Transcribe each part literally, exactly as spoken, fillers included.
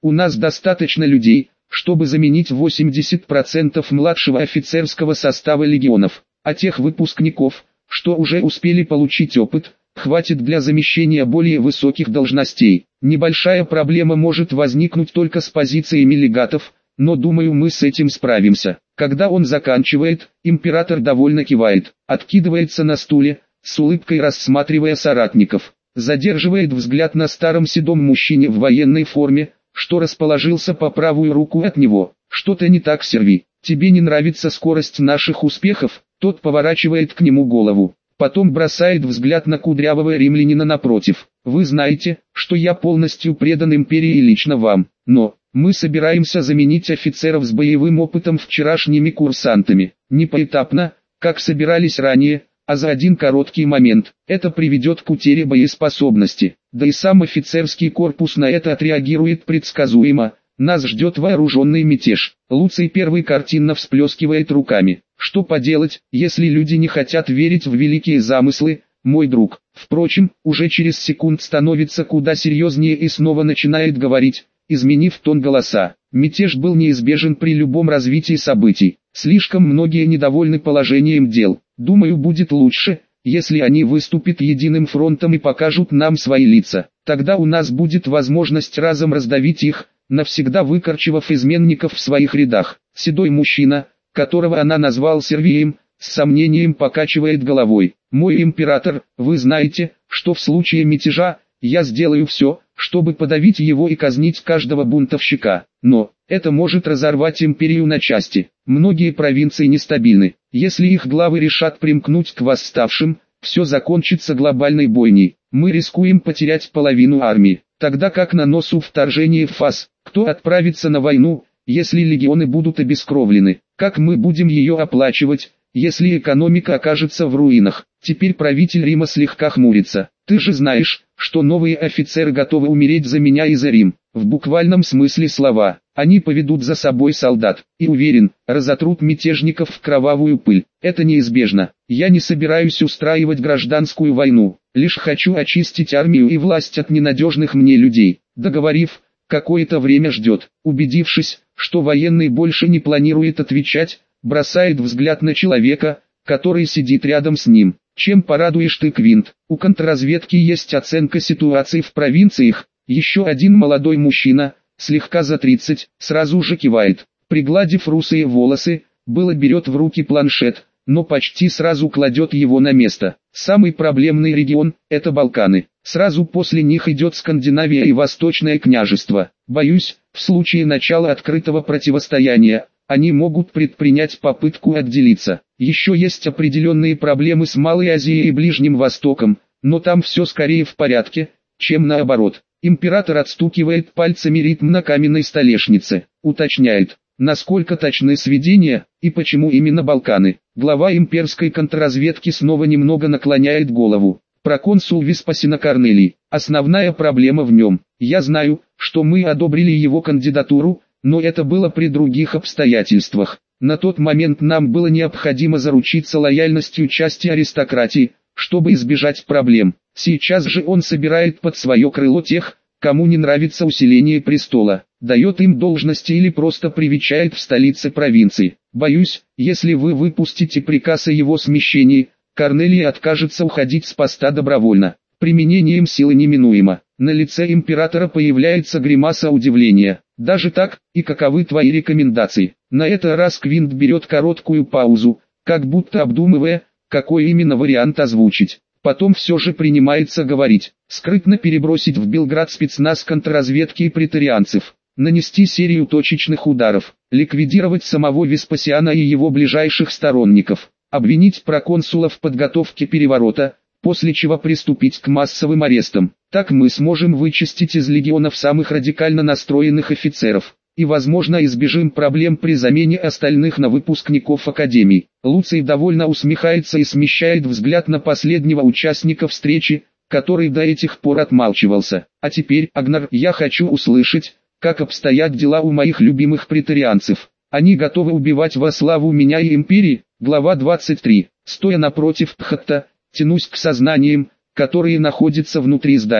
У нас достаточно людей, чтобы заменить восемьдесят процентов младшего офицерского состава легионов, а тех выпускников, что уже успели получить опыт, хватит для замещения более высоких должностей. Небольшая проблема может возникнуть только с позициями легатов, но думаю, мы с этим справимся. Когда он заканчивает, император довольно кивает, откидывается на стуле, с улыбкой рассматривая соратников, задерживает взгляд на старом седом мужчине в военной форме, что расположился по правую руку от него. Что-то не так, Серви? Тебе не нравится скорость наших успехов? Тот поворачивает к нему голову. Потом бросает взгляд на кудрявого римлянина напротив. Вы знаете, что я полностью предан империи и лично вам, но мы собираемся заменить офицеров с боевым опытом вчерашними курсантами. Не поэтапно, как собирались ранее, а за один короткий момент. Это приведет к утере боеспособности. Да и сам офицерский корпус на это отреагирует предсказуемо. Нас ждет вооруженный мятеж. Луций Первый картинно всплескивает руками. Что поделать, если люди не хотят верить в великие замыслы, мой друг. Впрочем, уже через секунд становится куда серьезнее и снова начинает говорить, изменив тон голоса. Мятеж был неизбежен при любом развитии событий. Слишком многие недовольны положением дел. Думаю, будет лучше, если они выступят единым фронтом и покажут нам свои лица. Тогда у нас будет возможность разом раздавить их, навсегда выкорчевав изменников в своих рядах. Седой мужчина, которого она назвал Сервием, с сомнением покачивает головой. Мой император, вы знаете, что в случае мятежа, я сделаю все, чтобы подавить его и казнить каждого бунтовщика. Но это может разорвать империю на части. Многие провинции нестабильны. Если их главы решат примкнуть к восставшим, все закончится глобальной бойней. Мы рискуем потерять половину армии. Тогда как на носу вторжение в ФАС, кто отправится на войну, если легионы будут обескровлены? Как мы будем ее оплачивать, если экономика окажется в руинах? Теперь правитель Рима слегка хмурится. Ты же знаешь, что новые офицеры готовы умереть за меня и за Рим. В буквальном смысле слова. Они поведут за собой солдат, и уверен, разотрут мятежников в кровавую пыль. Это неизбежно. Я не собираюсь устраивать гражданскую войну, лишь хочу очистить армию и власть от ненадежных мне людей. Договорив, какое-то время ждет. Убедившись, что военный больше не планирует отвечать, бросает взгляд на человека, который сидит рядом с ним. Чем порадуешь ты, Квинт? У контрразведки есть оценка ситуации в провинциях. Еще один молодой мужчина, слегка за тридцать, сразу же кивает. Пригладив русые волосы, было берет в руки планшет, но почти сразу кладет его на место. Самый проблемный регион – это Балканы. Сразу после них идет Скандинавия и Восточное княжество. Боюсь, в случае начала открытого противостояния, они могут предпринять попытку отделиться. Еще есть определенные проблемы с Малой Азией и Ближним Востоком, но там все скорее в порядке, чем наоборот. Император отстукивает пальцами ритм на каменной столешнице, уточняет, насколько точны сведения, и почему именно Балканы. Глава имперской контрразведки снова немного наклоняет голову. Проконсул Веспасина Корнелий. Основная проблема в нем. Я знаю, что мы одобрили его кандидатуру, но это было при других обстоятельствах. На тот момент нам было необходимо заручиться лояльностью части аристократии, чтобы избежать проблем. Сейчас же он собирает под свое крыло тех, кому не нравится усиление престола, дает им должности или просто привечает в столице провинции. Боюсь, если вы выпустите приказ о его смещении, Корнелий откажется уходить с поста добровольно. Применением силы неминуемо. На лице императора появляется гримаса удивления. Даже так, и каковы твои рекомендации? На этот раз Квинт берет короткую паузу, как будто обдумывая, какой именно вариант озвучить. Потом все же принимается говорить. Скрытно перебросить в Белград спецназ контрразведки и претарианцев. Нанести серию точечных ударов. Ликвидировать самого Веспасиана и его ближайших сторонников. Обвинить проконсула в подготовке переворота, после чего приступить к массовым арестам. Так мы сможем вычистить из легионов самых радикально настроенных офицеров, и возможно избежим проблем при замене остальных на выпускников академий. Луций довольно усмехается и смещает взгляд на последнего участника встречи, который до этих пор отмалчивался. А теперь, Агнар, я хочу услышать, как обстоят дела у моих любимых претарианцев. Они готовы убивать во славу меня и империи? Глава двадцать три. Стоя напротив Тхатта, тянусь к сознаниям, которые находятся внутри здания.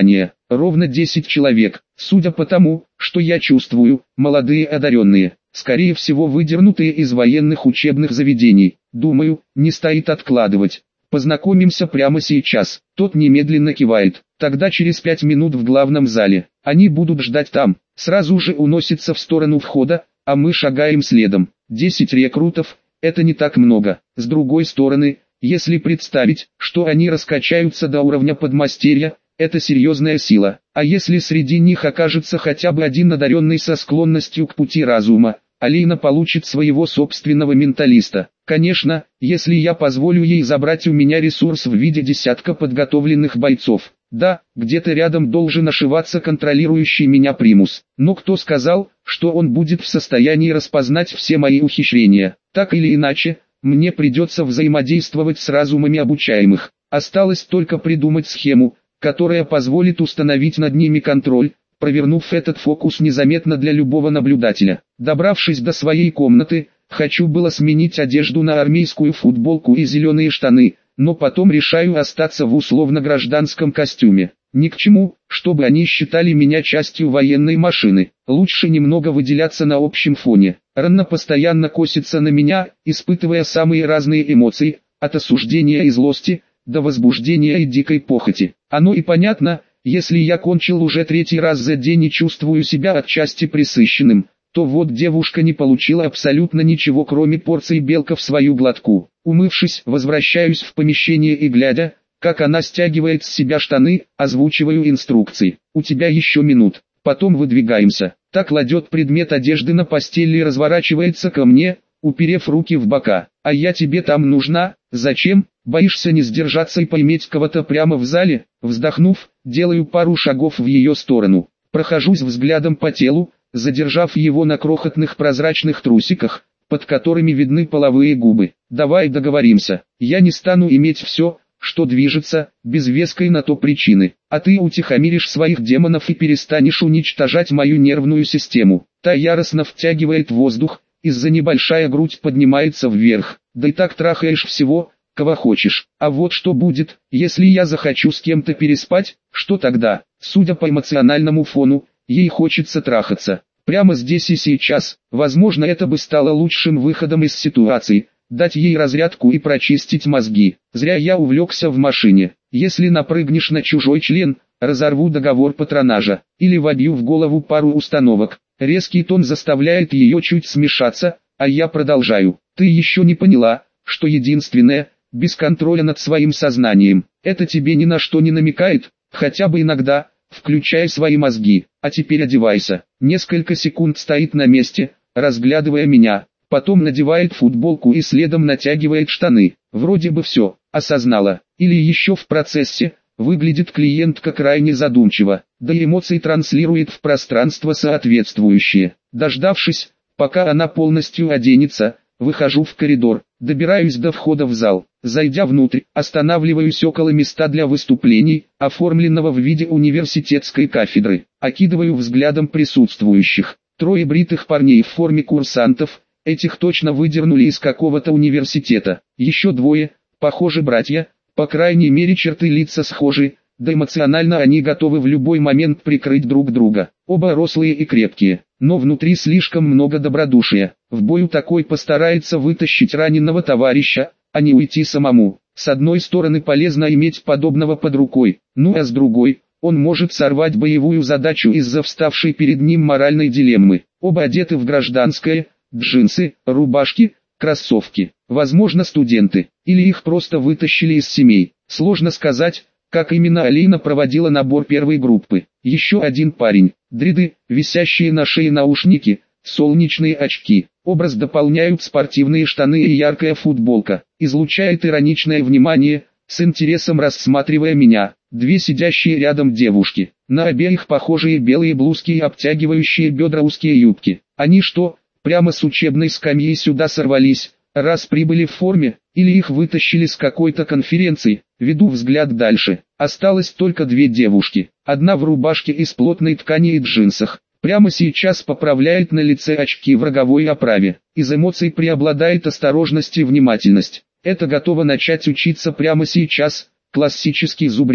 ровно десять человек. Судя по тому, что я чувствую, молодые одаренные, скорее всего выдернутые из военных учебных заведений. Думаю, не стоит откладывать. Познакомимся прямо сейчас. Тот немедленно кивает. Тогда через пять минут в главном зале. Они будут ждать там. Сразу же уносится в сторону входа, а мы шагаем следом. Десять рекрутов – это не так много. С другой стороны, если представить, что они раскачаются до уровня подмастерья, это серьезная сила. А если среди них окажется хотя бы один одаренный со склонностью к пути разума, Алина получит своего собственного менталиста. Конечно, если я позволю ей забрать у меня ресурс в виде десятка подготовленных бойцов. Да, где-то рядом должен ошиваться контролирующий меня примус. Но кто сказал, что он будет в состоянии распознать все мои ухищрения? Так или иначе, мне придется взаимодействовать с разумами обучаемых. Осталось только придумать схему, которая позволит установить над ними контроль, провернув этот фокус незаметно для любого наблюдателя. Добравшись до своей комнаты, хочу было сменить одежду на армейскую футболку и зеленые штаны, но потом решаю остаться в условно-гражданском костюме. Ни к чему, чтобы они считали меня частью военной машины. Лучше немного выделяться на общем фоне. Ранна постоянно косится на меня, испытывая самые разные эмоции, от осуждения и злости, до возбуждения и дикой похоти. Оно и понятно, если я кончил уже третий раз за день и чувствую себя отчасти пресыщенным, то вот девушка не получила абсолютно ничего кроме порции белка в свою глотку. Умывшись, возвращаюсь в помещение и глядя, как она стягивает с себя штаны, озвучиваю инструкции. У тебя еще минут, потом выдвигаемся. Так кладет предмет одежды на постель и разворачивается ко мне, уперев руки в бока. А я тебе там нужна? Зачем? Боишься не сдержаться и поиметь кого-то прямо в зале? Вздохнув, делаю пару шагов в ее сторону. Прохожусь взглядом по телу, задержав его на крохотных прозрачных трусиках, под которыми видны половые губы. Давай договоримся. Я не стану иметь все, что движется, без веской на то причины. А ты утихомиришь своих демонов и перестанешь уничтожать мою нервную систему. Та яростно втягивает воздух, из-за небольшая грудь поднимается вверх. Да и так трахаешь всего, кого хочешь. А вот что будет, если я захочу с кем-то переспать, что тогда? Судя по эмоциональному фону, ей хочется трахаться. Прямо здесь и сейчас. Возможно, это бы стало лучшим выходом из ситуации. Дать ей разрядку и прочистить мозги. Зря я увлекся в машине. Если напрыгнешь на чужой член, разорву договор патронажа. Или вобью в голову пару установок. Резкий тон заставляет ее чуть смешаться, а я продолжаю. Ты еще не поняла, что единственное, без контроля над своим сознанием. Это тебе ни на что не намекает, хотя бы иногда, включая свои мозги. А теперь одевайся. Несколько секунд стоит на месте, разглядывая меня. Потом надевает футболку и следом натягивает штаны. Вроде бы все, осознала. Или еще в процессе, выглядит клиентка крайне задумчиво. Да и эмоции транслирует в пространство соответствующие. Дождавшись, пока она полностью оденется, выхожу в коридор. Добираюсь до входа в зал. Зайдя внутрь, останавливаюсь около места для выступлений, оформленного в виде университетской кафедры. Окидываю взглядом присутствующих. Трое бритых парней в форме курсантов. Этих точно выдернули из какого-то университета. Еще двое, похоже, братья, по крайней мере черты лица схожи, да эмоционально они готовы в любой момент прикрыть друг друга. Оба рослые и крепкие, но внутри слишком много добродушия. В бою такой постарается вытащить раненого товарища, а не уйти самому. С одной стороны полезно иметь подобного под рукой, ну а с другой, он может сорвать боевую задачу из-за вставшей перед ним моральной дилеммы. Оба одеты в гражданское, джинсы, рубашки, кроссовки. Возможно, студенты, или их просто вытащили из семей. Сложно сказать, как именно Алина проводила набор первой группы. Еще один парень, дреды, висящие на шее наушники, солнечные очки. Образ дополняют спортивные штаны и яркая футболка. Излучает ироничное внимание, с интересом рассматривая меня. Две сидящие рядом девушки. На обеих похожие белые блузки и обтягивающие бедра узкие юбки. Они что, прямо с учебной скамьи сюда сорвались, раз прибыли в форме, или их вытащили с какой-то конференции? Веду взгляд дальше. Осталось только две девушки. Одна в рубашке из плотной ткани и джинсах. Прямо сейчас поправляет на лице очки в роговой оправе. Из эмоций преобладает осторожность и внимательность. Это готова начать учиться прямо сейчас, классический зубрила.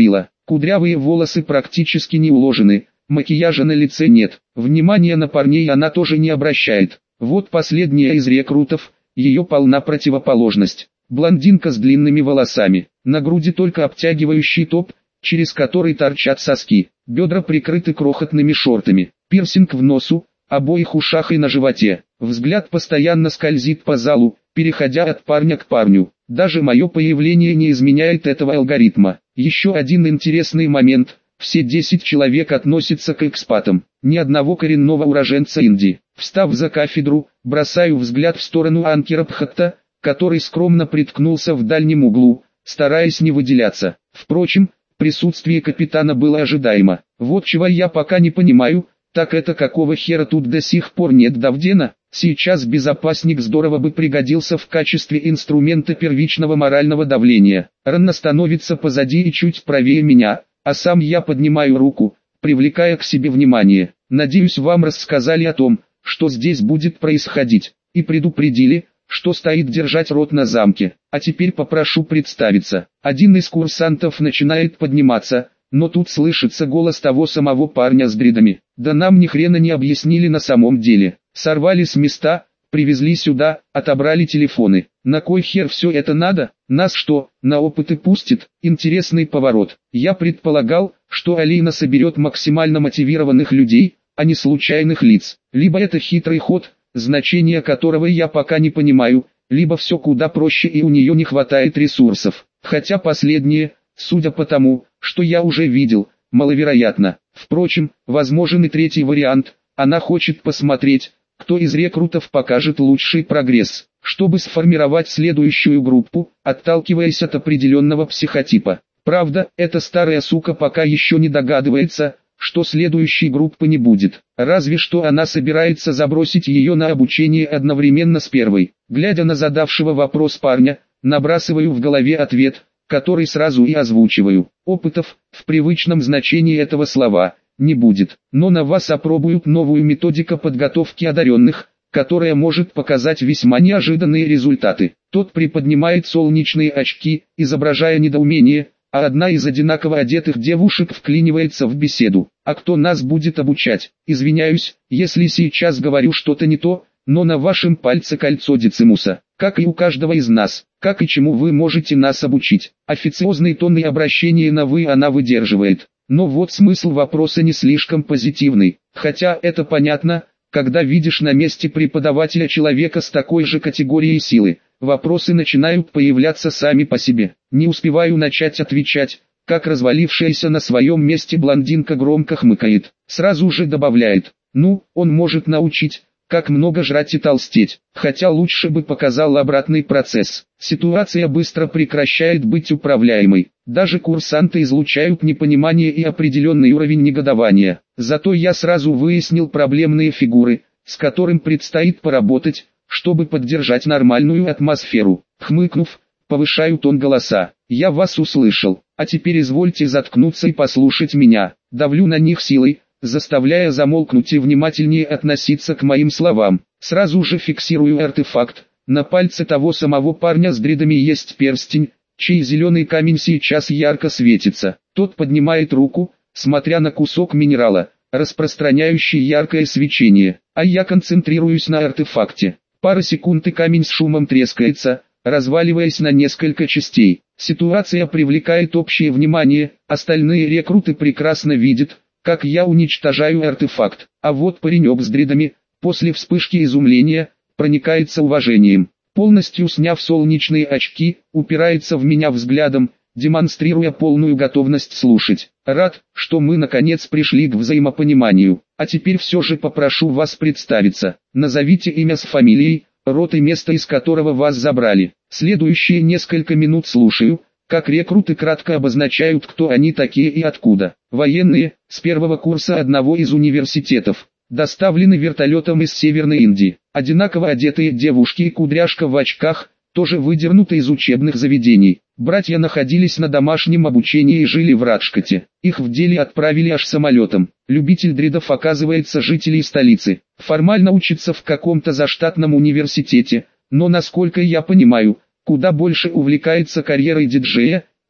Кудрявые волосы практически не уложены, макияжа на лице нет. Внимания на парней она тоже не обращает. Вот последняя из рекрутов, ее полна противоположность. Блондинка с длинными волосами, на груди только обтягивающий топ, через который торчат соски, бедра прикрыты крохотными шортами, пирсинг в носу, обоих ушах и на животе. Взгляд постоянно скользит по залу, переходя от парня к парню. Даже мое появление не изменяет этого алгоритма. Еще один интересный момент. Все десять человек относятся к экспатам. Ни одного коренного уроженца Индии. Встав за кафедру, бросаю взгляд в сторону Анкера Бхатта, который скромно приткнулся в дальнем углу, стараясь не выделяться. Впрочем, присутствие капитана было ожидаемо. Вот чего я пока не понимаю, так это какого хера тут до сих пор нет Давдена? Сейчас безопасник здорово бы пригодился в качестве инструмента первичного морального давления. Ранна становится позади и чуть правее меня, а сам я поднимаю руку, привлекая к себе внимание. Надеюсь, вам рассказали о том, что здесь будет происходить, и предупредили, что стоит держать рот на замке. А теперь попрошу представиться. Один из курсантов начинает подниматься, но тут слышится голос того самого парня с дредами. Да нам ни хрена не объяснили на самом деле. Сорвали с места, привезли сюда, отобрали телефоны. На кой хер все это надо? Нас что, на опыты пустит? Интересный поворот. Я предполагал, что Алина соберет максимально мотивированных людей, а не случайных лиц. Либо это хитрый ход, значение которого я пока не понимаю, либо все куда проще и у нее не хватает ресурсов. Хотя последнее, судя по тому, что я уже видел, маловероятно. Впрочем, возможен и третий вариант. Она хочет посмотреть, кто из рекрутов покажет лучший прогресс, чтобы сформировать следующую группу, отталкиваясь от определенного психотипа. Правда, эта старая сука пока еще не догадывается, что следующей группы не будет. Разве что она собирается забросить ее на обучение одновременно с первой. Глядя на задавшего вопрос парня, набрасываю в голове ответ, который сразу и озвучиваю. Опытов, в привычном значении этого слова, не будет. Но на вас опробуют новую методику подготовки одаренных, которая может показать весьма неожиданные результаты. Тот приподнимает солнечные очки, изображая недоумение, а одна из одинаково одетых девушек вклинивается в беседу. А кто нас будет обучать? Извиняюсь, если сейчас говорю что-то не то, но на вашем пальце кольцо Децимуса, как и у каждого из нас. Как и чему вы можете нас обучить? Официозный тон и обращение на «вы» она выдерживает. Но вот смысл вопроса не слишком позитивный. Хотя это понятно, когда видишь на месте преподавателя человека с такой же категорией силы. Вопросы начинают появляться сами по себе. Не успеваю начать отвечать, как развалившаяся на своем месте блондинка громко хмыкает. Сразу же добавляет: ну, он может научить, как много жрать и толстеть. Хотя лучше бы показал обратный процесс. Ситуация быстро прекращает быть управляемой. Даже курсанты излучают непонимание и определенный уровень негодования. Зато я сразу выяснил проблемные фигуры, с которым предстоит поработать, чтобы поддержать нормальную атмосферу. Хмыкнув, повышаю тон голоса. Я вас услышал, а теперь извольте заткнуться и послушать меня. Давлю на них силой, заставляя замолкнуть и внимательнее относиться к моим словам. Сразу же фиксирую артефакт. На пальце того самого парня с дредами есть перстень, чей зеленый камень сейчас ярко светится. Тот поднимает руку, смотря на кусок минерала, распространяющий яркое свечение, а я концентрируюсь на артефакте. Пара секунд и камень с шумом трескается, разваливаясь на несколько частей. Ситуация привлекает общее внимание, остальные рекруты прекрасно видят, как я уничтожаю артефакт, а вот паренек с дредами, после вспышки изумления, проникается уважением. Полностью сняв солнечные очки, упирается в меня взглядом, демонстрируя полную готовность слушать. Рад, что мы наконец пришли к взаимопониманию. А теперь все же попрошу вас представиться. Назовите имя с фамилией, род и место, из которого вас забрали. Следующие несколько минут слушаю, как рекруты кратко обозначают, кто они такие и откуда. Военные, с первого курса одного из университетов. Доставлены вертолетом из Северной Индии. Одинаково одетые девушки и кудряшка в очках, тоже выдернуты из учебных заведений. Братья находились на домашнем обучении и жили в Раджкоте. Их в деле отправили аж самолетом. Любитель дредов, оказывается, жителей столицы. Формально учится в каком-то заштатном университете, но, насколько я понимаю, куда больше увлекается карьерой диджея,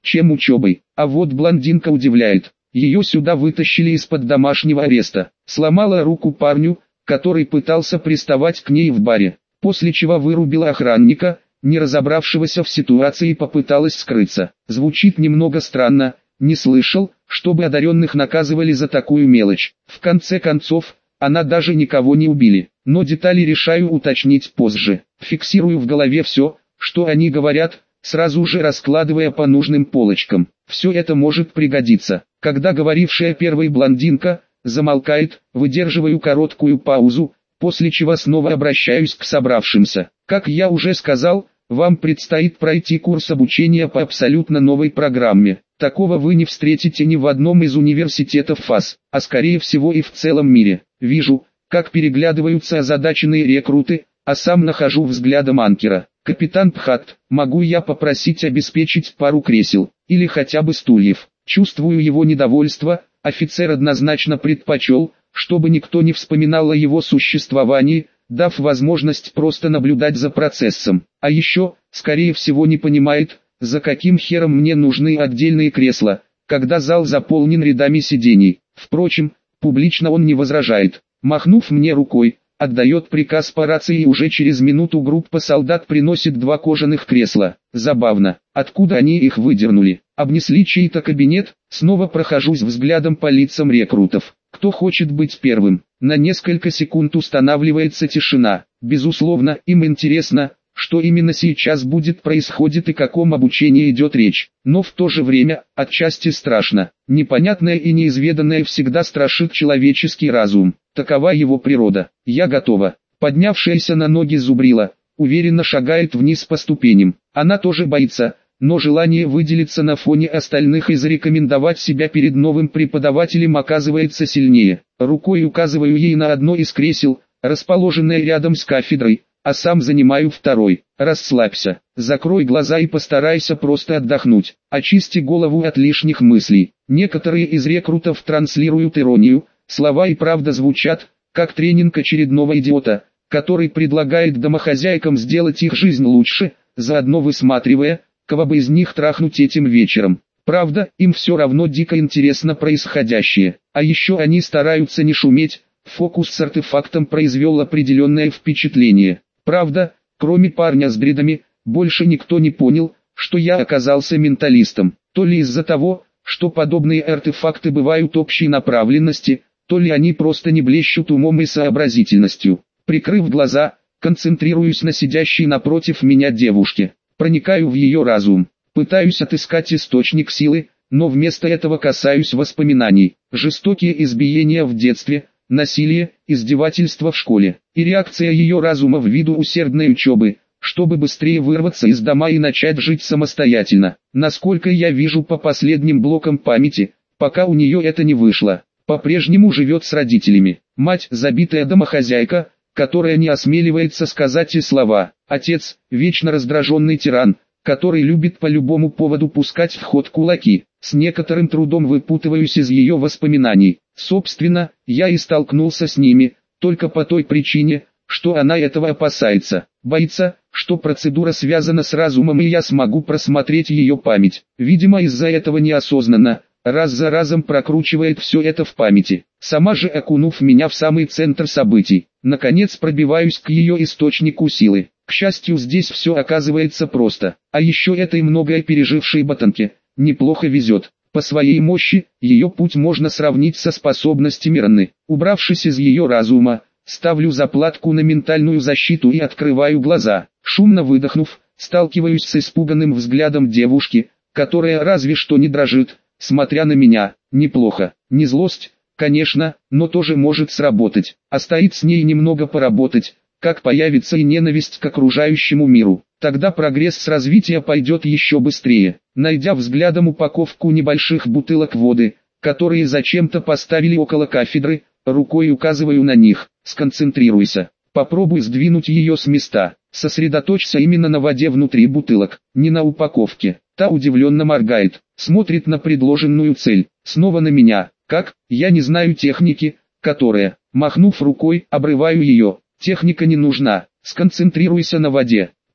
чем учебой. А вот блондинка удивляет. Ее сюда вытащили из-под домашнего ареста. Сломала руку парню, который пытался приставать к ней в баре. После чего вырубила охранника, не разобравшегося в ситуации, и попыталась скрыться. Звучит немного странно, не слышал, чтобы одаренных наказывали за такую мелочь. В конце концов, она даже никого не убили. Но детали решаю уточнить позже. Фиксирую в голове все, что они говорят, сразу же раскладывая по нужным полочкам. Все это может пригодиться. Когда говорившая первой блондинка замолкает, выдерживаю короткую паузу, после чего снова обращаюсь к собравшимся. Как я уже сказал, вам предстоит пройти курс обучения по абсолютно новой программе. Такого вы не встретите ни в одном из университетов ФАС, а скорее всего и в целом мире. Вижу, как переглядываются озадаченные рекруты, а сам нахожу взглядом анкера. Капитан Пхат, могу я попросить обеспечить пару кресел, или хотя бы стульев? Чувствую его недовольство, офицер однозначно предпочел, чтобы никто не вспоминал о его существовании, дав возможность просто наблюдать за процессом. А еще, скорее всего, не понимает, за каким хером мне нужны отдельные кресла, когда зал заполнен рядами сидений. Впрочем, публично он не возражает. Махнув мне рукой, отдает приказ по рации, и уже через минуту группа солдат приносит два кожаных кресла. Забавно, откуда они их выдернули? Обнесли чей-то кабинет, снова прохожусь взглядом по лицам рекрутов. Кто хочет быть первым? На несколько секунд устанавливается тишина. Безусловно, им интересно, что именно сейчас будет происходить и о каком обучении идет речь. Но в то же время, отчасти страшно. Непонятное и неизведанное всегда страшит человеческий разум. Такова его природа. Я готова. Поднявшаяся на ноги зубрила, уверенно шагает вниз по ступеням. Она тоже боится, но желание выделиться на фоне остальных и зарекомендовать себя перед новым преподавателем оказывается сильнее. Рукой указываю ей на одно из кресел, расположенное рядом с кафедрой, а сам занимаю второй. Расслабься, закрой глаза и постарайся просто отдохнуть. Очисти голову от лишних мыслей. Некоторые из рекрутов транслируют иронию, слова и правда звучат, как тренинг очередного идиота, который предлагает домохозяйкам сделать их жизнь лучше, заодно высматривая, кого бы из них трахнуть этим вечером. Правда, им все равно дико интересно происходящее. А еще они стараются не шуметь, фокус с артефактом произвел определенное впечатление. Правда, кроме парня с дредами, больше никто не понял, что я оказался менталистом. То ли из-за того, что подобные артефакты бывают общей направленности, то ли они просто не блещут умом и сообразительностью. Прикрыв глаза, концентрируюсь на сидящей напротив меня девушке. Проникаю в ее разум, пытаюсь отыскать источник силы, но вместо этого касаюсь воспоминаний. Жестокие избиения в детстве, насилие, издевательства в школе, и реакция ее разума в виду усердной учебы, чтобы быстрее вырваться из дома и начать жить самостоятельно. Насколько я вижу по последним блокам памяти, пока у нее это не вышло, по-прежнему живет с родителями. Мать, забитая домохозяйка, которая не осмеливается сказать и слова. Отец, вечно раздраженный тиран, который любит по любому поводу пускать в ход кулаки. С некоторым трудом выпутываюсь из ее воспоминаний. Собственно, я и столкнулся с ними, только по той причине, что она этого опасается. Боится, что процедура связана с разумом и я смогу просмотреть ее память. Видимо, из-за этого неосознанно, раз за разом прокручивает все это в памяти, сама же окунув меня в самый центр событий. Наконец пробиваюсь к ее источнику силы. К счастью, здесь все оказывается просто. А еще этой многое пережившей ботанке неплохо везет. По своей мощи, ее путь можно сравнить со способностями Ранны. Убравшись из ее разума, ставлю заплатку на ментальную защиту и открываю глаза. Шумно выдохнув, сталкиваюсь с испуганным взглядом девушки, которая разве что не дрожит, смотря на меня. Неплохо. Не злость, конечно, но тоже может сработать. А стоит с ней немного поработать, как появится и ненависть к окружающему миру. Тогда прогресс с развития пойдет еще быстрее. Найдя взглядом упаковку небольших бутылок воды, которые зачем-то поставили около кафедры, рукой указываю на них. Сконцентрируйся. Попробуй сдвинуть ее с места. Сосредоточься именно на воде внутри бутылок, не на упаковке. Та удивленно моргает, смотрит на предложенную цель, снова на меня. Как? Я не знаю техники, которая, махнув рукой, обрываю ее. Техника не нужна. Сконцентрируйся на воде.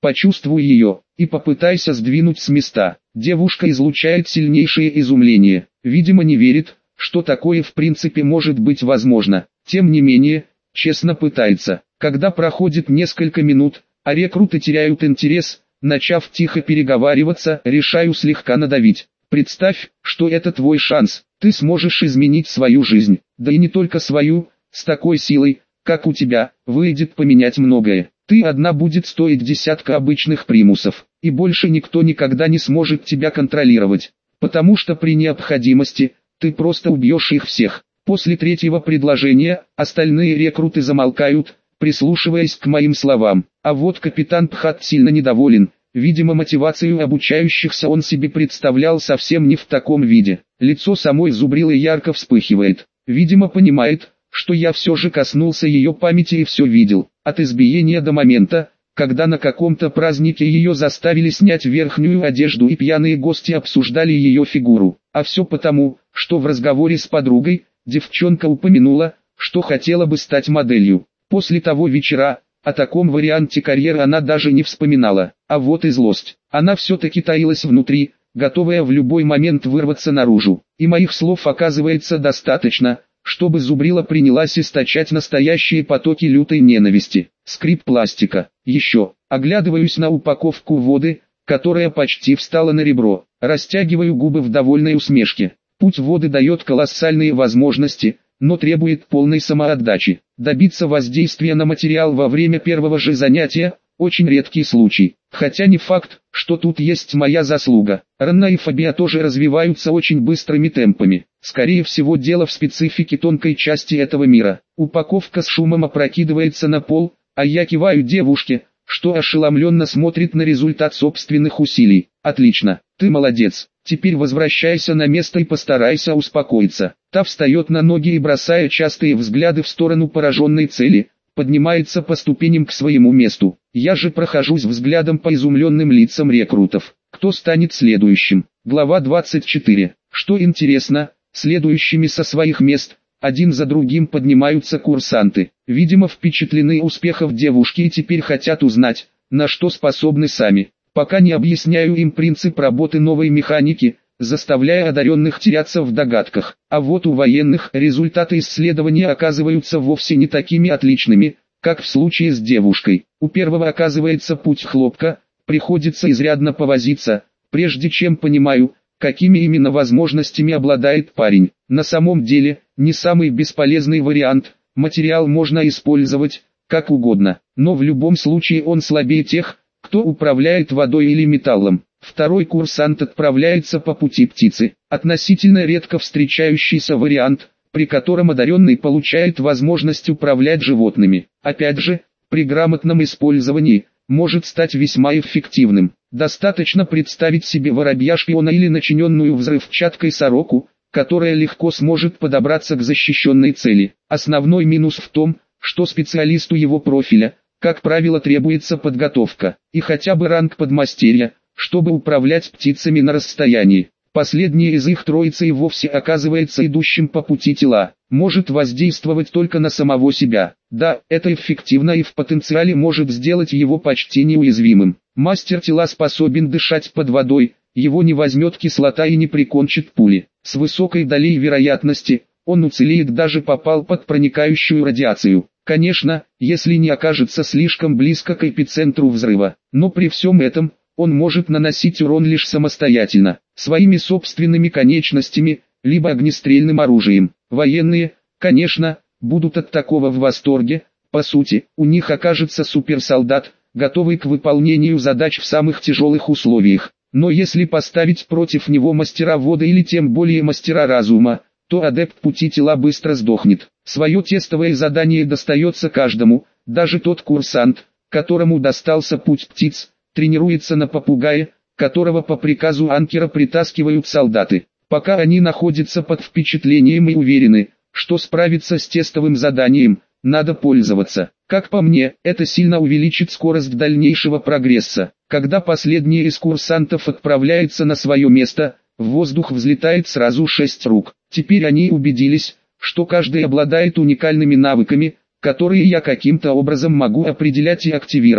почувствуй ее, и попытайся сдвинуть с места. Девушка излучает сильнейшее изумление, видимо не верит, что такое в принципе может быть возможно. Тем не менее, честно пытается. Когда проходит несколько минут, а рекруты теряют интерес, начав тихо переговариваться, решаю слегка надавить. Представь, что это твой шанс, ты сможешь изменить свою жизнь, да и не только свою, с такой силой, как у тебя, выйдет поменять многое. Ты одна будет стоить десятка обычных примусов, и больше никто никогда не сможет тебя контролировать, потому что при необходимости, ты просто убьешь их всех. После третьего предложения, остальные рекруты замолкают, прислушиваясь к моим словам, а вот капитан Пхат сильно недоволен. Видимо, мотивацию обучающихся он себе представлял совсем не в таком виде. Лицо самой Зубрилы ярко вспыхивает. Видимо, понимает, что я все же коснулся ее памяти и все видел. От избиения до момента, когда на каком-то празднике ее заставили снять верхнюю одежду и пьяные гости обсуждали ее фигуру. А все потому, что в разговоре с подругой, девчонка упомянула, что хотела бы стать моделью. После того вечера, о таком варианте карьеры она даже не вспоминала. А вот и злость. Она все-таки таилась внутри, готовая в любой момент вырваться наружу. И моих слов оказывается достаточно, чтобы Зубрила принялась источать настоящие потоки лютой ненависти. Скрип пластика. Еще. Оглядываюсь на упаковку воды, которая почти встала на ребро. Растягиваю губы в довольной усмешке. Путь воды дает колоссальные возможности, но требует полной самоотдачи. Добиться воздействия на материал во время первого же занятия – очень редкий случай. Хотя не факт, что тут есть моя заслуга. Рана и фобия тоже развиваются очень быстрыми темпами. Скорее всего дело в специфике тонкой части этого мира. Упаковка с шумом опрокидывается на пол, а я киваю девушке, что ошеломленно смотрит на результат собственных усилий. Отлично, ты молодец. Теперь возвращайся на место и постарайся успокоиться. Та встает на ноги и, бросая частые взгляды в сторону пораженной цели, поднимается по ступеням к своему месту. Я же прохожусь взглядом по изумленным лицам рекрутов. Кто станет следующим? Глава двадцать четыре. Что интересно, следующими со своих мест, один за другим поднимаются курсанты. Видимо, впечатлены успехом девушки и теперь хотят узнать, на что способны сами. Пока не объясняю им принцип работы новой механики, заставляя одаренных теряться в догадках. А вот у военных результаты исследования оказываются вовсе не такими отличными, как в случае с девушкой. У первого оказывается путь хлопка, приходится изрядно повозиться, прежде чем понимаю, какими именно возможностями обладает парень. На самом деле, не самый бесполезный вариант, материал можно использовать, как угодно, но в любом случае он слабее тех, кто управляет водой или металлом. Второй курсант отправляется по пути птицы, относительно редко встречающийся вариант, при котором одаренный получает возможность управлять животными. Опять же, при грамотном использовании, может стать весьма эффективным. Достаточно представить себе воробья-шпиона или начиненную взрывчаткой сороку, которая легко сможет подобраться к защищенной цели. Основной минус в том, что специалисту его профиля, как правило, требуется подготовка, и хотя бы ранг подмастерья, чтобы управлять птицами на расстоянии. Последний из их троицы и вовсе оказывается идущим по пути тела, может воздействовать только на самого себя. Да, это эффективно и в потенциале может сделать его почти неуязвимым. Мастер тела способен дышать под водой, его не возьмет кислота и не прикончит пули. С высокой долей вероятности, он уцелеет, даже попал под проникающую радиацию. Конечно, если не окажется слишком близко к эпицентру взрыва, но при всем этом, он может наносить урон лишь самостоятельно, своими собственными конечностями, либо огнестрельным оружием. Военные, конечно, будут от такого в восторге, по сути, у них окажется суперсолдат, готовый к выполнению задач в самых тяжелых условиях. Но если поставить против него мастера воды или тем более мастера разума, то адепт пути тела быстро сдохнет. Свое тестовое задание достается каждому, даже тот курсант, которому достался путь птиц, тренируется на попугае, которого по приказу анкера притаскивают солдаты. Пока они находятся под впечатлением и уверены, что справиться с тестовым заданием, надо пользоваться. Как по мне, это сильно увеличит скорость дальнейшего прогресса. Когда последний из курсантов отправляется на свое место, в воздух взлетает сразу шесть рук. Теперь они убедились, что каждый обладает уникальными навыками, которые я каким-то образом могу определять и активировать.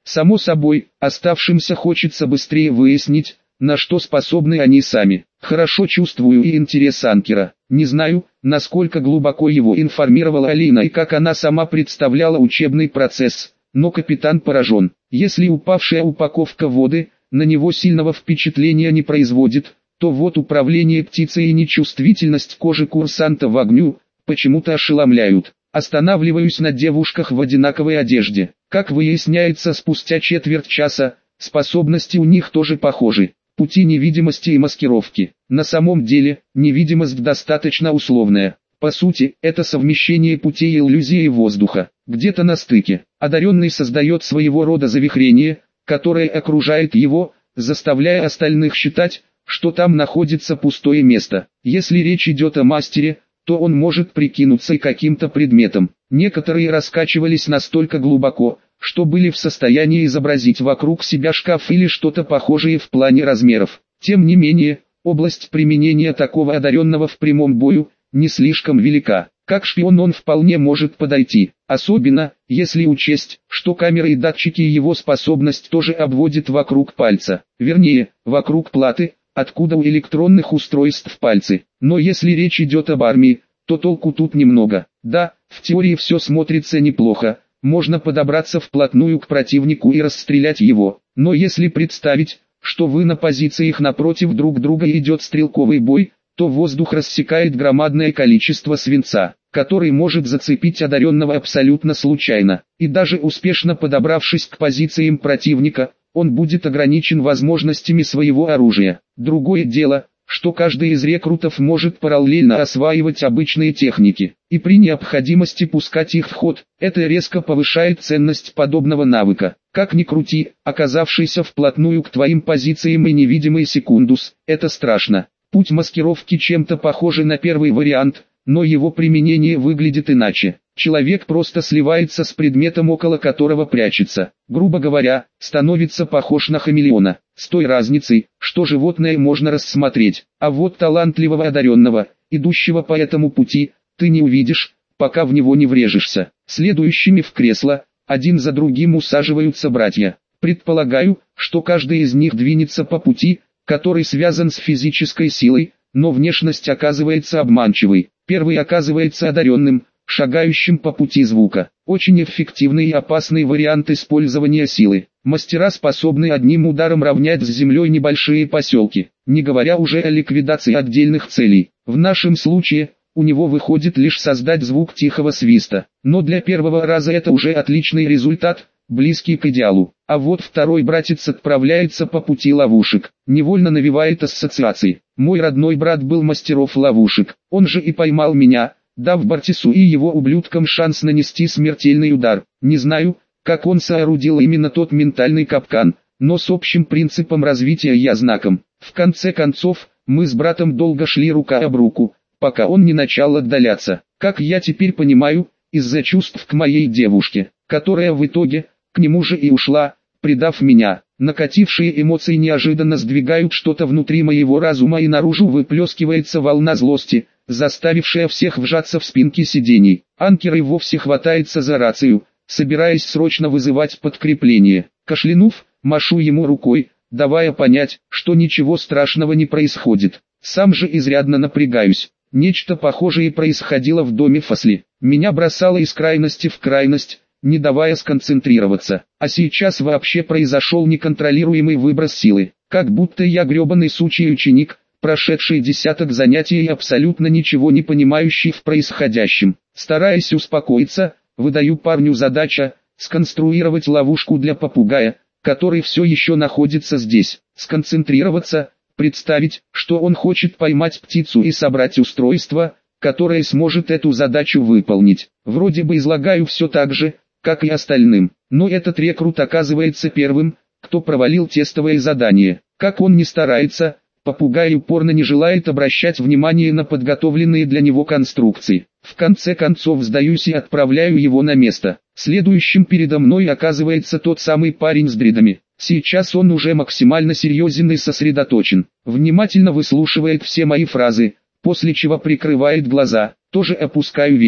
Само собой, оставшимся хочется быстрее выяснить, на что способны они сами. Хорошо чувствую и интерес анкера. Не знаю, насколько глубоко его информировала Алина и как она сама представляла учебный процесс, но капитан поражен. Если упавшая упаковка воды на него сильного впечатления не производит, то вот управление птицей и нечувствительность кожи курсанта в огню почему-то ошеломляют. Останавливаюсь на девушках в одинаковой одежде. Как выясняется спустя четверть часа, способности у них тоже похожи. Пути невидимости и маскировки. На самом деле, невидимость достаточно условная. По сути, это совмещение путей иллюзии и воздуха. Где-то на стыке. Одаренный создает своего рода завихрение, которое окружает его, заставляя остальных считать, что там находится пустое место. Если речь идет о мастере, то он может прикинуться и каким-то предметом. Некоторые раскачивались настолько глубоко, что были в состоянии изобразить вокруг себя шкаф или что-то похожее в плане размеров. Тем не менее, область применения такого одаренного в прямом бою не слишком велика. Как шпион он вполне может подойти, особенно, если учесть, что камеры и датчики его способность тоже обводят вокруг пальца, вернее, вокруг платы, откуда у электронных устройств пальцы. Но если речь идет об армии, то толку тут немного. Да, в теории все смотрится неплохо, можно подобраться вплотную к противнику и расстрелять его. Но если представить, что вы на позициях напротив друг друга и идет стрелковый бой, то воздух рассекает громадное количество свинца, который может зацепить одаренного абсолютно случайно. И даже успешно подобравшись к позициям противника, он будет ограничен возможностями своего оружия. Другое дело, что каждый из рекрутов может параллельно осваивать обычные техники, и при необходимости пускать их в ход. Это резко повышает ценность подобного навыка. Как ни крути, оказавшийся вплотную к твоим позициям и невидимый секундус, это страшно. Путь маскировки чем-то похожий на первый вариант, но его применение выглядит иначе. Человек просто сливается с предметом, около которого прячется. Грубо говоря, становится похож на хамелеона. С той разницей, что животное можно рассмотреть, а вот талантливого одаренного, идущего по этому пути, ты не увидишь, пока в него не врежешься. Следующими в кресло, один за другим усаживаются братья. Предполагаю, что каждый из них двинется по пути, который связан с физической силой, но внешность оказывается обманчивой. Первый оказывается одаренным, шагающим по пути звука. Очень эффективный и опасный вариант использования силы. Мастера способны одним ударом равнять с землей небольшие поселки, не говоря уже о ликвидации отдельных целей. В нашем случае, у него выходит лишь создать звук тихого свиста. Но для первого раза это уже отличный результат, близкий к идеалу. А вот второй братец отправляется по пути ловушек. Невольно навевает ассоциации. Мой родной брат был мастеров ловушек. Он же и поймал меня, дав Бартису и его ублюдкам шанс нанести смертельный удар. Не знаю, как он соорудил именно тот ментальный капкан, но с общим принципом развития я знаком. В конце концов, мы с братом долго шли рука об руку, пока он не начал отдаляться. Как я теперь понимаю, из-за чувств к моей девушке, которая в итоге, к нему же и ушла, предав меня. Накатившие эмоции неожиданно сдвигают что-то внутри моего разума, и наружу выплескивается волна злости, заставившая всех вжаться в спинки сидений. Анкер и вовсе хватается за рацию, собираясь срочно вызывать подкрепление. Кашлянув, машу ему рукой, давая понять, что ничего страшного не происходит. Сам же изрядно напрягаюсь. Нечто похожее происходило в доме Фасли. Меня бросало из крайности в крайность, не давая сконцентрироваться. А сейчас вообще произошел неконтролируемый выброс силы. Как будто я гребаный сучий ученик, прошедший десяток занятий и абсолютно ничего не понимающий в происходящем. Стараясь успокоиться, выдаю парню задача сконструировать ловушку для попугая, который все еще находится здесь. Сконцентрироваться, представить, что он хочет поймать птицу и собрать устройство, которое сможет эту задачу выполнить. Вроде бы излагаю все так же, как и остальным, но этот рекрут оказывается первым, кто провалил тестовое задание. Как он ни старается, попугай упорно не желает обращать внимание на подготовленные для него конструкции. В конце концов сдаюсь и отправляю его на место. Следующим передо мной оказывается тот самый парень с дредами. Сейчас он уже максимально серьезен и сосредоточен. Внимательно выслушивает все мои фразы, после чего прикрывает глаза. Тоже опускаю веки.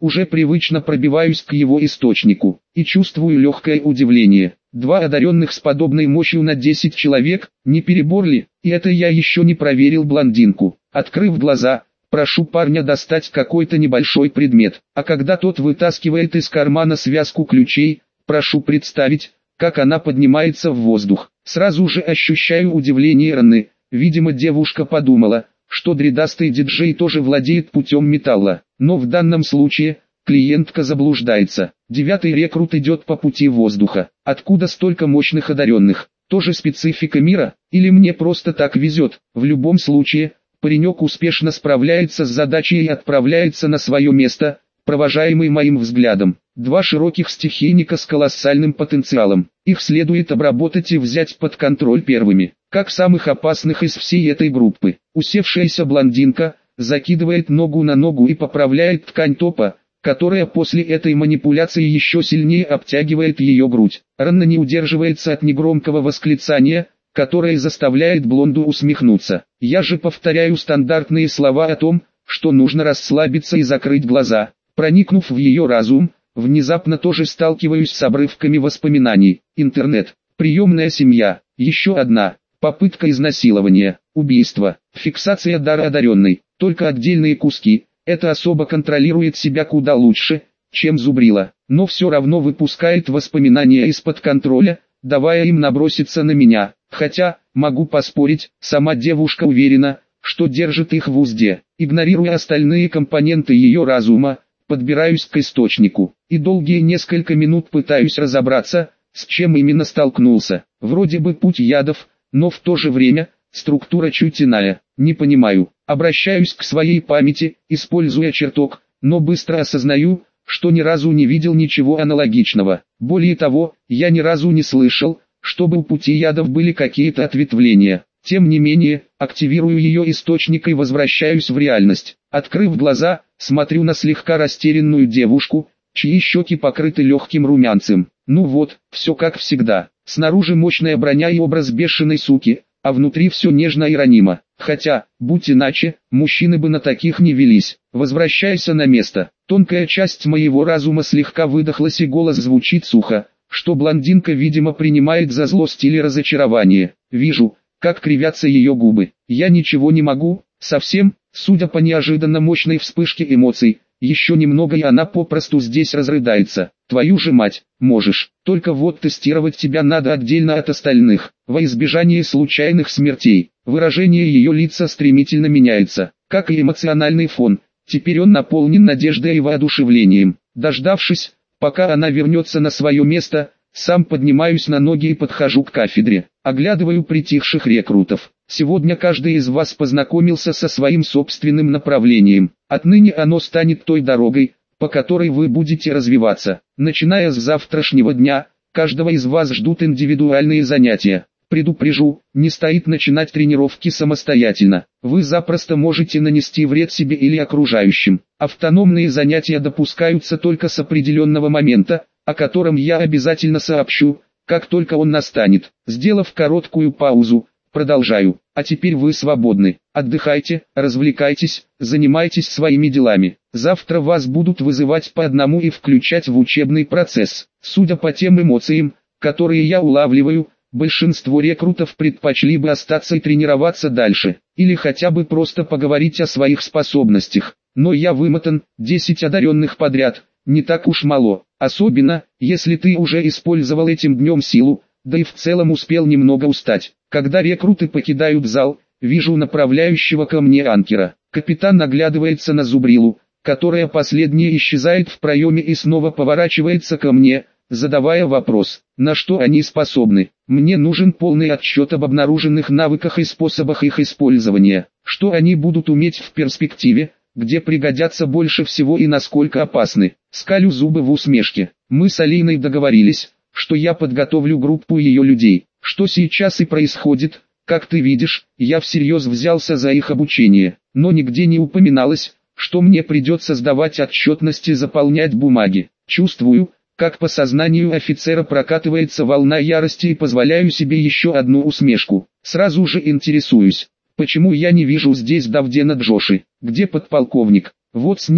уже привычно пробиваюсь к его источнику, и чувствую легкое удивление. Два одаренных с подобной мощью на десять человек, не перебор ли? И это я еще не проверил блондинку. Открыв глаза, прошу парня достать какой-то небольшой предмет, а когда тот вытаскивает из кармана связку ключей, прошу представить, как она поднимается в воздух. Сразу же ощущаю удивление Ранны. Видимо, девушка подумала, что дредастый диджей тоже владеет путем металла. Но в данном случае, клиентка заблуждается. Девятый рекрут идет по пути воздуха. Откуда столько мощных одаренных? Тоже специфика мира? Или мне просто так везет? В любом случае, паренек успешно справляется с задачей и отправляется на свое место, провожаемый моим взглядом. Два широких стихийника с колоссальным потенциалом. Их следует обработать и взять под контроль первыми, как самых опасных из всей этой группы. Усевшаяся блондинка закидывает ногу на ногу и поправляет ткань топа, которая после этой манипуляции еще сильнее обтягивает ее грудь. Ранна не удерживается от негромкого восклицания, которое заставляет блонду усмехнуться. Я же повторяю стандартные слова о том, что нужно расслабиться и закрыть глаза. Проникнув в ее разум, внезапно тоже сталкиваюсь с обрывками воспоминаний. Интернет, приемная семья, еще одна, попытка изнасилования, убийство, фиксация дара одаренной, только отдельные куски. Эта особа контролирует себя куда лучше, чем зубрила, но все равно выпускает воспоминания из-под контроля, давая им наброситься на меня. Хотя, могу поспорить, сама девушка уверена, что держит их в узде. Игнорируя остальные компоненты ее разума, подбираюсь к источнику, и долгие несколько минут пытаюсь разобраться, с чем именно столкнулся. Вроде бы путь ядов, но в то же время, структура чуть иная. Не понимаю. Обращаюсь к своей памяти, используя чертог, но быстро осознаю, что ни разу не видел ничего аналогичного. Более того, я ни разу не слышал, чтобы у пути ядов были какие-то ответвления. Тем не менее, активирую ее источник и возвращаюсь в реальность. Открыв глаза, смотрю на слегка растерянную девушку, чьи щеки покрыты легким румянцем. Ну вот, все как всегда. Снаружи мощная броня и образ бешеной суки, а внутри все нежно и ранимо. Хотя, будь иначе, мужчины бы на таких не велись. Возвращайся на место. Тонкая часть моего разума слегка выдохлась и голос звучит сухо, что блондинка видимо принимает за злость или разочарование. Вижу, как кривятся ее губы. Я ничего не могу, совсем, судя по неожиданно мощной вспышке эмоций. Еще немного и она попросту здесь разрыдается. Твою же мать, можешь. Только вот тестировать тебя надо отдельно от остальных, во избежание случайных смертей. Выражение ее лица стремительно меняется, как и эмоциональный фон. Теперь он наполнен надеждой и воодушевлением. Дождавшись, пока она вернется на свое место, сам поднимаюсь на ноги и подхожу к кафедре. Оглядываю притихших рекрутов. Сегодня каждый из вас познакомился со своим собственным направлением. Отныне оно станет той дорогой, по которой вы будете развиваться. Начиная с завтрашнего дня, каждого из вас ждут индивидуальные занятия. Предупрежу, не стоит начинать тренировки самостоятельно. Вы запросто можете нанести вред себе или окружающим. Автономные занятия допускаются только с определенного момента, о котором я обязательно сообщу, как только он настанет. Сделав короткую паузу, продолжаю. А теперь вы свободны. Отдыхайте, развлекайтесь, занимайтесь своими делами. Завтра вас будут вызывать по одному и включать в учебный процесс. Судя по тем эмоциям, которые я улавливаю, большинство рекрутов предпочли бы остаться и тренироваться дальше, или хотя бы просто поговорить о своих способностях. Но я вымотан, десять одаренных подряд, не так уж мало, особенно, если ты уже использовал этим днем силу, да и в целом успел немного устать. Когда рекруты покидают зал, вижу направляющего ко мне анкера. Капитан наглядывается на зубрилу, которая последняя исчезает в проеме и снова поворачивается ко мне, задавая вопрос, на что они способны. Мне нужен полный отчет об обнаруженных навыках и способах их использования, что они будут уметь в перспективе, где пригодятся больше всего и насколько опасны. Скалю зубы в усмешке. Мы с Алиной договорились, что я подготовлю группу ее людей. Что сейчас и происходит, как ты видишь, я всерьез взялся за их обучение, но нигде не упоминалось, что мне придется сдавать отчетности и заполнять бумаги. Чувствую, как по сознанию офицера прокатывается волна ярости и позволяю себе еще одну усмешку. Сразу же интересуюсь, почему я не вижу здесь Давдена Джоши, где подполковник? Вот с ним,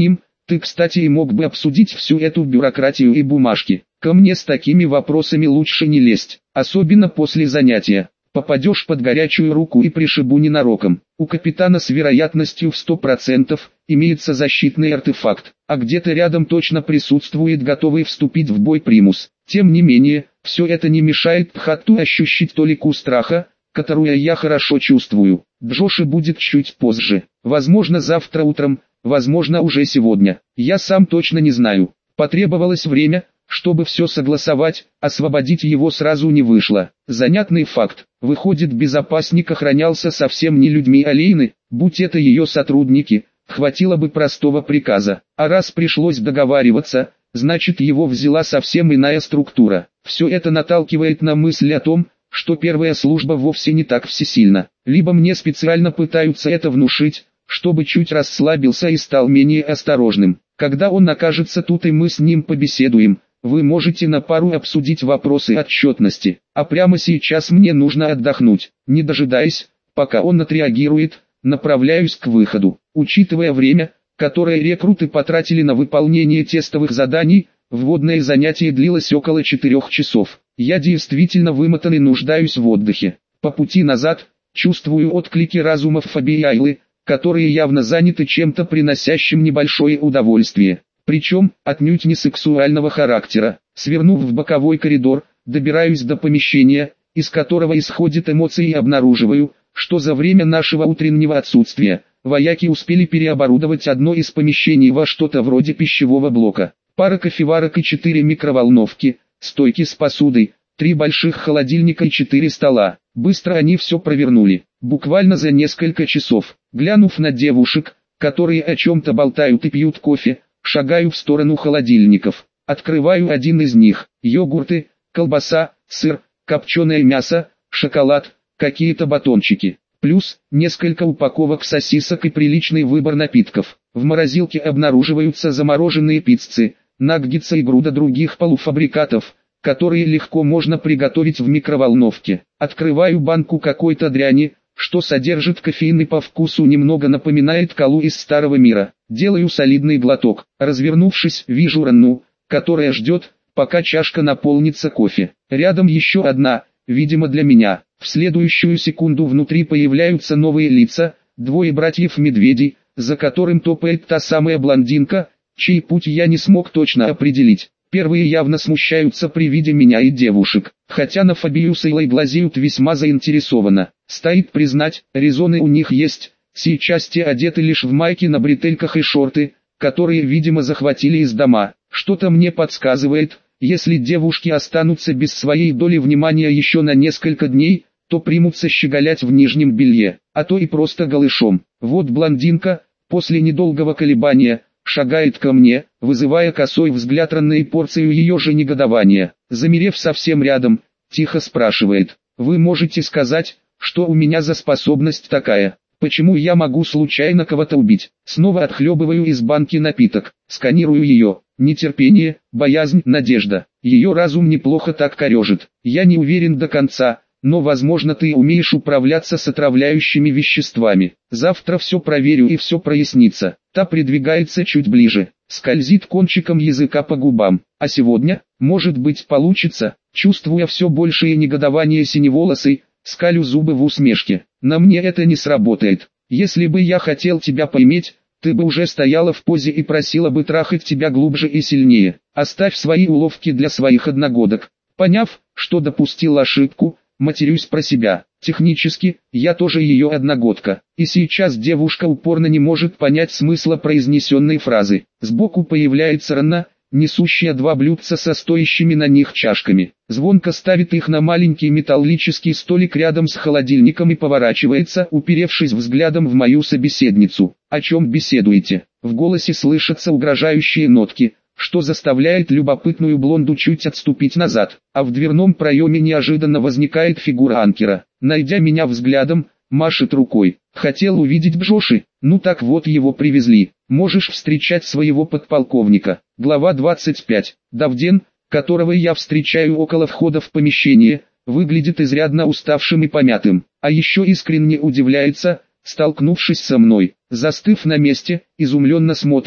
Ты, кстати, и мог бы обсудить всю эту бюрократию и бумажки. Ко мне с такими вопросами лучше не лезть, особенно после занятия. Попадешь под горячую руку и пришибу ненароком. У капитана с вероятностью в сто процентов имеется защитный артефакт, а где-то рядом точно присутствует готовый вступить в бой примус. Тем не менее, все это не мешает Пхатту ощущать толику страха, которую я хорошо чувствую. Джоши будет чуть позже, возможно завтра утром, возможно уже сегодня. Я сам точно не знаю. Потребовалось время, чтобы все согласовать, освободить его сразу не вышло. Занятный факт. Выходит, безопасник охранялся совсем не людьми Алейны, будь это ее сотрудники, хватило бы простого приказа. А раз пришлось договариваться, значит его взяла совсем иная структура. Все это наталкивает на мысль о том, что первая служба вовсе не так всесильна. Либо мне специально пытаются это внушить, чтобы чуть расслабился и стал менее осторожным. Когда он окажется тут и мы с ним побеседуем, вы можете на пару обсудить вопросы отчетности, а прямо сейчас мне нужно отдохнуть. Не дожидаясь, пока он отреагирует, направляюсь к выходу. Учитывая время, которое рекруты потратили на выполнение тестовых заданий, вводное занятие длилось около четырех часов. Я действительно вымотан и нуждаюсь в отдыхе. По пути назад, чувствую отклики разумов Фаби и Айлы, которые явно заняты чем-то приносящим небольшое удовольствие. Причем, отнюдь не сексуального характера. Свернув в боковой коридор, добираюсь до помещения, из которого исходят эмоции, и обнаруживаю, что за время нашего утреннего отсутствия, вояки успели переоборудовать одно из помещений во что-то вроде пищевого блока. Пара кофеварок и четыре микроволновки, стойки с посудой, три больших холодильника и четыре стола. Быстро они все провернули, буквально за несколько часов. Глянув на девушек, которые о чем-то болтают и пьют кофе, шагаю в сторону холодильников. Открываю один из них. Йогурты, колбаса, сыр, копченое мясо, шоколад, какие-то батончики. Плюс несколько упаковок сосисок и приличный выбор напитков. В морозилке обнаруживаются замороженные пиццы, наггетсы и груда других полуфабрикатов, которые легко можно приготовить в микроволновке. Открываю банку какой-то дряни, что содержит кофеин и по вкусу немного напоминает колу из Старого Мира. Делаю солидный глоток. Развернувшись, вижу Ранну, которая ждет, пока чашка наполнится кофе. Рядом еще одна, видимо для меня. В следующую секунду внутри появляются новые лица, двое братьев-медведей, за которым топает та самая блондинка, чей путь я не смог точно определить. Первые явно смущаются при виде меня и девушек, хотя на Фабию с Эйлой глазеют весьма заинтересованно. Стоит признать, резоны у них есть, сейчас те одеты лишь в майки на бретельках и шорты, которые, видимо, захватили из дома. Что-то мне подсказывает, если девушки останутся без своей доли внимания еще на несколько дней, то примутся щеголять в нижнем белье, а то и просто голышом. Вот блондинка, после недолгого колебания, шагает ко мне, вызывая косой взгляд Ранны и порцию ее же негодования. Замерев совсем рядом, тихо спрашивает: «Вы можете сказать, что у меня за способность такая? Почему я могу случайно кого-то убить?» Снова отхлебываю из банки напиток, сканирую ее. Нетерпение, боязнь, надежда. Ее разум неплохо так корежит. Я не уверен до конца, но возможно ты умеешь управляться с отравляющими веществами. Завтра все проверю и все прояснится. Та придвигается чуть ближе, скользит кончиком языка по губам. А сегодня, может быть, получится. Чувствуя все большее негодование синеволосой, скалю зубы в усмешке. На мне это не сработает. Если бы я хотел тебя поиметь, ты бы уже стояла в позе и просила бы трахать тебя глубже и сильнее. Оставь свои уловки для своих одногодок. Поняв, что допустил ошибку, матерюсь про себя. Технически, я тоже ее одногодка. И сейчас девушка упорно не может понять смысла произнесенной фразы. Сбоку появляется Ранна, несущая два блюдца со стоящими на них чашками. Звонко ставит их на маленький металлический столик рядом с холодильником и поворачивается, уперевшись взглядом в мою собеседницу. «О чем беседуете?» В голосе слышатся угрожающие нотки, что заставляет любопытную блонду чуть отступить назад, а в дверном проеме неожиданно возникает фигура анкера. Найдя меня взглядом, машет рукой. «Хотел увидеть Джоши? Ну так вот его привезли. Можешь встречать своего подполковника». Глава двадцать пять. Давден, которого я встречаю около входа в помещение, выглядит изрядно уставшим и помятым, а еще искренне удивляется, столкнувшись со мной. Застыв на месте, изумленно смотрит,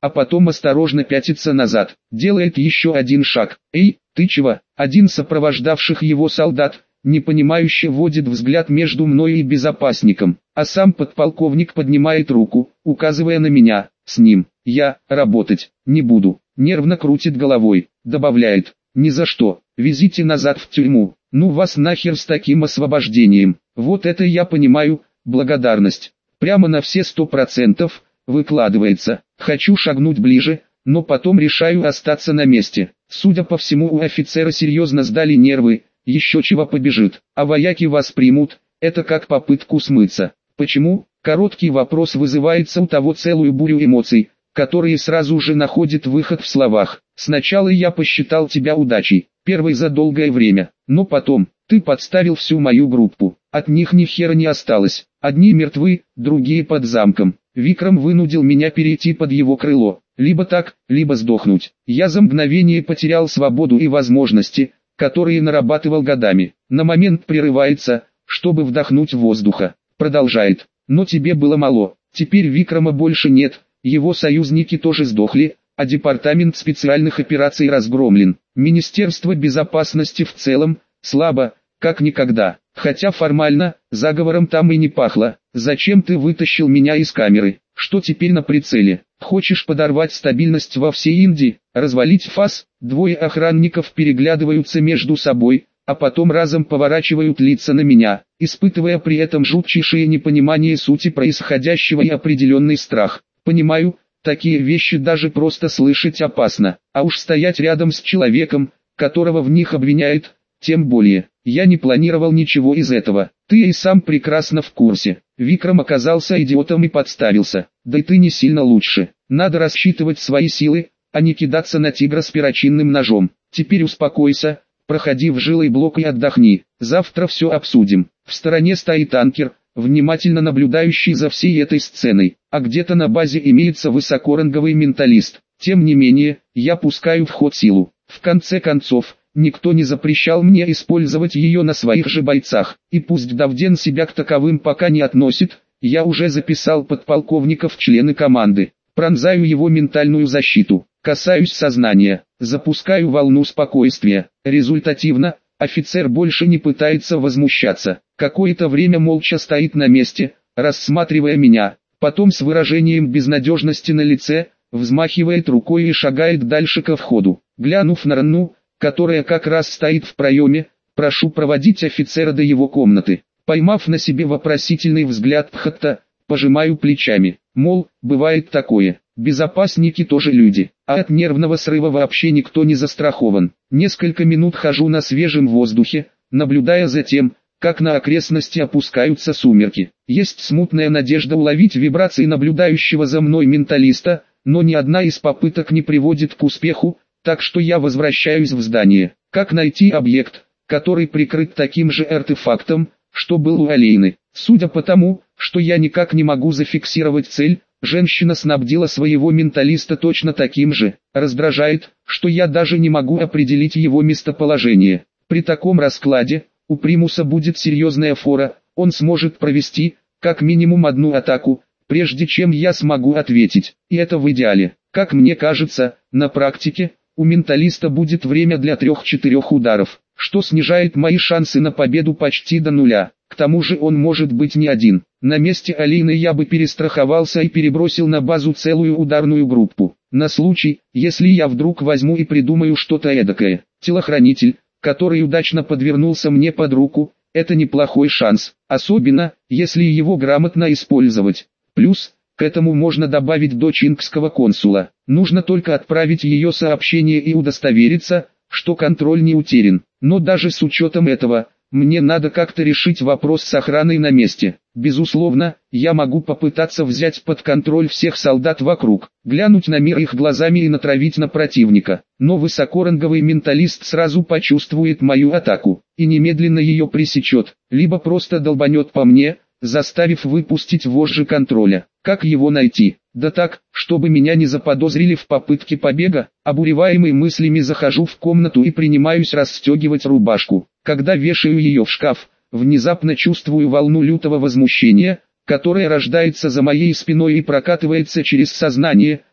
а потом осторожно пятится назад, делает еще один шаг. «Эй, ты чего?» Один сопровождавших его солдат, непонимающе водит взгляд между мной и безопасником, а сам подполковник поднимает руку, указывая на меня. С ним я работать не буду. Нервно крутит головой, добавляет: ни за что, везите назад в тюрьму. Ну вас нахер с таким освобождением. Вот это я понимаю, благодарность. Прямо на все сто процентов выкладывается. Хочу шагнуть ближе, но потом решаю остаться на месте. Судя по всему, у офицера серьезно сдали нервы, еще чего побежит, а вояки вас примут, это как попытку смыться. Почему? Короткий вопрос вызывается у того целую бурю эмоций, которые сразу же находят выход в словах. Сначала я посчитал тебя удачей, первой за долгое время, но потом, ты подставил всю мою группу, от них ни хера не осталось, одни мертвы, другие под замком. Викрам вынудил меня перейти под его крыло, либо так, либо сдохнуть. Я за мгновение потерял свободу и возможности, которые нарабатывал годами. На момент прерывается, чтобы вдохнуть воздуха. Продолжает: но тебе было мало, теперь Викрама больше нет, его союзники тоже сдохли, а департамент специальных операций разгромлен. Министерство безопасности в целом слабо, как никогда, хотя формально заговором там и не пахло. Зачем ты вытащил меня из камеры? Что теперь на прицеле? Хочешь подорвать стабильность во всей Индии, развалить ФАС? Двое охранников переглядываются между собой, а потом разом поворачивают лица на меня, испытывая при этом жутчайшее непонимание сути происходящего и определенный страх. Понимаю, такие вещи даже просто слышать опасно, а уж стоять рядом с человеком, которого в них обвиняют, тем более. Я не планировал ничего из этого. Ты и сам прекрасно в курсе. Викрам оказался идиотом и подставился. Да и ты не сильно лучше. Надо рассчитывать свои силы, а не кидаться на тигра с перочинным ножом. Теперь успокойся, проходи в жилой блок и отдохни. Завтра все обсудим. В стороне стоит танкер, внимательно наблюдающий за всей этой сценой. А где-то на базе имеется высокоранговый менталист. Тем не менее, я пускаю в ход силу. В конце концов, никто не запрещал мне использовать ее на своих же бойцах, и пусть Давден себя к таковым пока не относит, я уже записал подполковника в члены команды. Пронзаю его ментальную защиту, касаюсь сознания, запускаю волну спокойствия. Результативно, офицер больше не пытается возмущаться. Какое-то время молча стоит на месте, рассматривая меня, потом с выражением безнадежности на лице, взмахивает рукой и шагает дальше ко входу. Глянув на Ранну, которая как раз стоит в проеме, прошу проводить офицера до его комнаты. Поймав на себе вопросительный взгляд Пхатта, пожимаю плечами, мол, бывает такое, безопасники тоже люди, а от нервного срыва вообще никто не застрахован. Несколько минут хожу на свежем воздухе, наблюдая за тем, как на окрестности опускаются сумерки. Есть смутная надежда уловить вибрации наблюдающего за мной менталиста, но ни одна из попыток не приводит к успеху, так что я возвращаюсь в здание. Как найти объект, который прикрыт таким же артефактом, что был у Алейны? Судя по тому, что я никак не могу зафиксировать цель, женщина снабдила своего менталиста точно таким же. Раздражает, что я даже не могу определить его местоположение. При таком раскладе, у Примуса будет серьезная фора, он сможет провести, как минимум одну атаку, прежде чем я смогу ответить. И это в идеале. Как мне кажется, на практике, у менталиста будет время для трех-четырех ударов, что снижает мои шансы на победу почти до нуля. К тому же он может быть не один. На месте Алины я бы перестраховался и перебросил на базу целую ударную группу. На случай, если я вдруг возьму и придумаю что-то эдакое. Телохранитель, который удачно подвернулся мне под руку, это неплохой шанс, особенно, если его грамотно использовать. Плюс, к этому можно добавить дочь инкского консула. Нужно только отправить ее сообщение и удостовериться, что контроль не утерян. Но даже с учетом этого, мне надо как-то решить вопрос с охраной на месте. Безусловно, я могу попытаться взять под контроль всех солдат вокруг, глянуть на мир их глазами и натравить на противника. Но высокоранговый менталист сразу почувствует мою атаку и немедленно ее пресечет, либо просто долбанет по мне, заставив выпустить вожжи контроля. Как его найти? Да так, чтобы меня не заподозрили в попытке побега. Обуреваемый мыслями захожу в комнату и принимаюсь расстегивать рубашку. Когда вешаю ее в шкаф, внезапно чувствую волну лютого возмущения, которая рождается за моей спиной и прокатывается через сознание,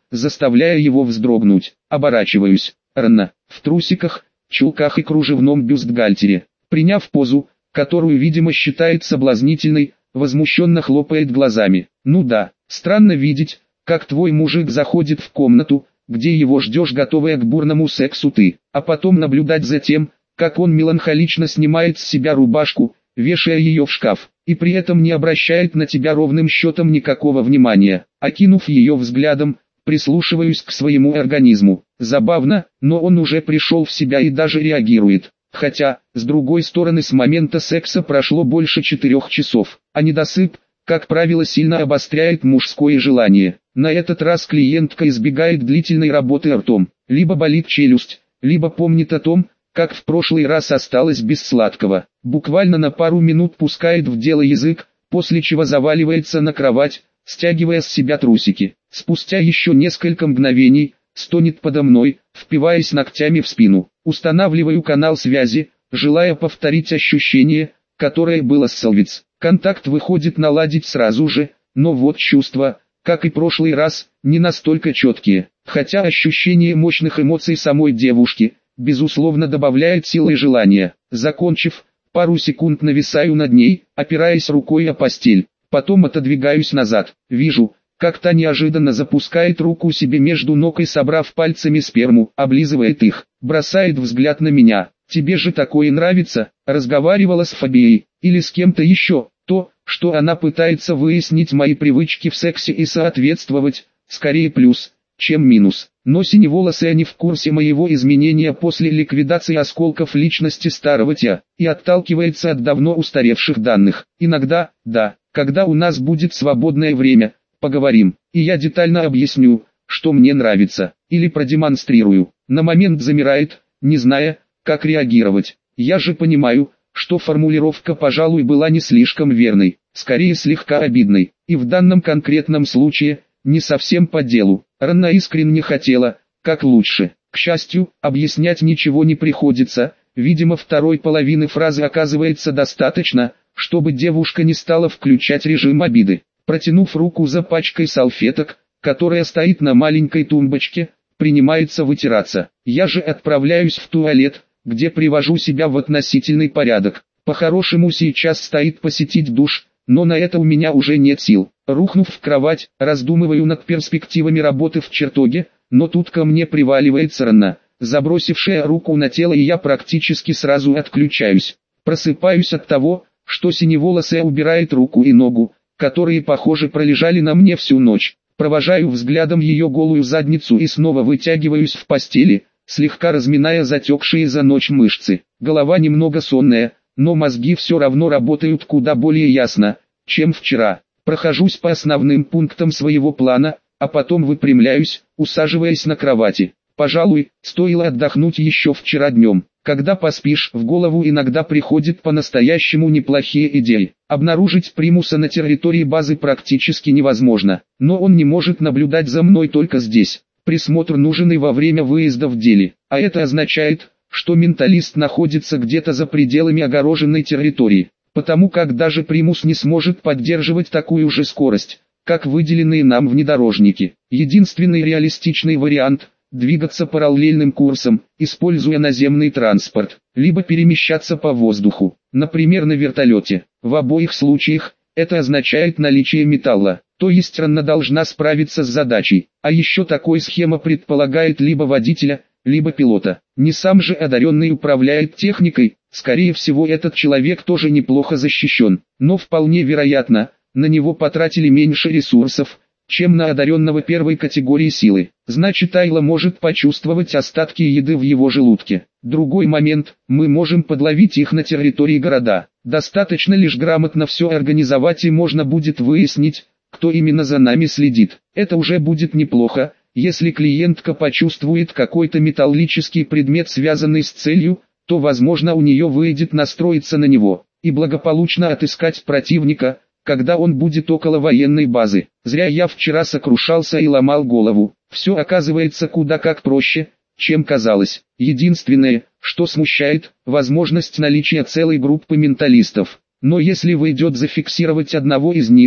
заставляя его вздрогнуть. Оборачиваюсь. Рана, в трусиках, чулках и кружевном бюстгальтере. Приняв позу, которую, видимо, считает соблазнительной, возмущенно хлопает глазами. Ну да, странно видеть, как твой мужик заходит в комнату, где его ждешь, готовая к бурному сексу ты, а потом наблюдать за тем, как он меланхолично снимает с себя рубашку, вешая ее в шкаф, и при этом не обращает на тебя ровным счетом никакого внимания. Окинув ее взглядом, прислушиваюсь к своему организму. Забавно, но он уже пришел в себя и даже реагирует. Хотя, с другой стороны, с момента секса прошло больше четырех часов, а недосып, как правило, сильно обостряет мужское желание. На этот раз клиентка избегает длительной работы ртом, либо болит челюсть, либо помнит о том, как в прошлый раз осталось без сладкого. Буквально на пару минут пускает в дело язык, после чего заваливается на кровать, стягивая с себя трусики. Спустя еще несколько мгновений, стонет подо мной, впиваясь ногтями в спину. Устанавливаю канал связи, желая повторить ощущение, которое было с Салвиц. Контакт выходит наладить сразу же, но вот чувства, как и прошлый раз, не настолько четкие. Хотя ощущение мощных эмоций самой девушки, безусловно, добавляет силы и желания. Закончив, пару секунд нависаю над ней, опираясь рукой о постель. Потом отодвигаюсь назад. Вижу, как та неожиданно запускает руку себе между ног и, собрав пальцами сперму, облизывает их. Бросает взгляд на меня. «Тебе же такое нравится?» Разговаривала с Фабией, или с кем-то еще. То, что она пытается выяснить мои привычки в сексе и соответствовать, скорее плюс, чем минус. Но синеволосая не в курсе моего изменения после ликвидации осколков личности старого Тя, и отталкивается от давно устаревших данных. Иногда, да, когда у нас будет свободное время, поговорим, и я детально объясню, что мне нравится, или продемонстрирую. На момент замирает, не зная, как реагировать. Я же понимаю, что формулировка, пожалуй, была не слишком верной, скорее слегка обидной, и в данном конкретном случае, не совсем по делу. Ранна искренне хотела, как лучше. К счастью, объяснять ничего не приходится, видимо, второй половины фразы оказывается достаточно, чтобы девушка не стала включать режим обиды. Протянув руку за пачкой салфеток, которая стоит на маленькой тумбочке, принимается вытираться. Я же отправляюсь в туалет, где привожу себя в относительный порядок. По-хорошему сейчас стоит посетить душ, но на это у меня уже нет сил. Рухнув в кровать, раздумываю над перспективами работы в чертоге, но тут ко мне приваливается Ранна, забросившая руку на тело, и я практически сразу отключаюсь. Просыпаюсь от того, что синеволосая убирает руку и ногу, которые, похоже, пролежали на мне всю ночь. Провожаю взглядом ее голую задницу и снова вытягиваюсь в постели, слегка разминая затекшие за ночь мышцы. Голова немного сонная, но мозги все равно работают куда более ясно, чем вчера. Прохожусь по основным пунктам своего плана, а потом выпрямляюсь, усаживаясь на кровати. Пожалуй, стоило отдохнуть еще вчера днем. Когда поспишь, в голову иногда приходят по-настоящему неплохие идеи. Обнаружить примуса на территории базы практически невозможно, но он не может наблюдать за мной только здесь. Присмотр нужен и во время выезда в деле, а это означает, что менталист находится где-то за пределами огороженной территории, потому как даже примус не сможет поддерживать такую же скорость, как выделенные нам внедорожники. Единственный реалистичный вариант – двигаться параллельным курсом, используя наземный транспорт, либо перемещаться по воздуху, например на вертолете. В обоих случаях, это означает наличие металла, то есть Ранна должна справиться с задачей, а еще такой схема предполагает либо водителя, либо пилота. Не сам же одаренный управляет техникой, скорее всего этот человек тоже неплохо защищен, но вполне вероятно, на него потратили меньше ресурсов, чем на одаренного первой категории силы. Значит, Айла может почувствовать остатки еды в его желудке. Другой момент, мы можем подловить их на территории города. Достаточно лишь грамотно все организовать, и можно будет выяснить, кто именно за нами следит. Это уже будет неплохо, если клиентка почувствует какой-то металлический предмет, связанный с целью, то возможно у нее выйдет настроиться на него и благополучно отыскать противника, когда он будет около военной базы. Зря я вчера сокрушался и ломал голову. Все оказывается куда как проще, чем казалось. Единственное, что смущает, возможность наличия целой группы менталистов. Но если выйдет зафиксировать одного из них,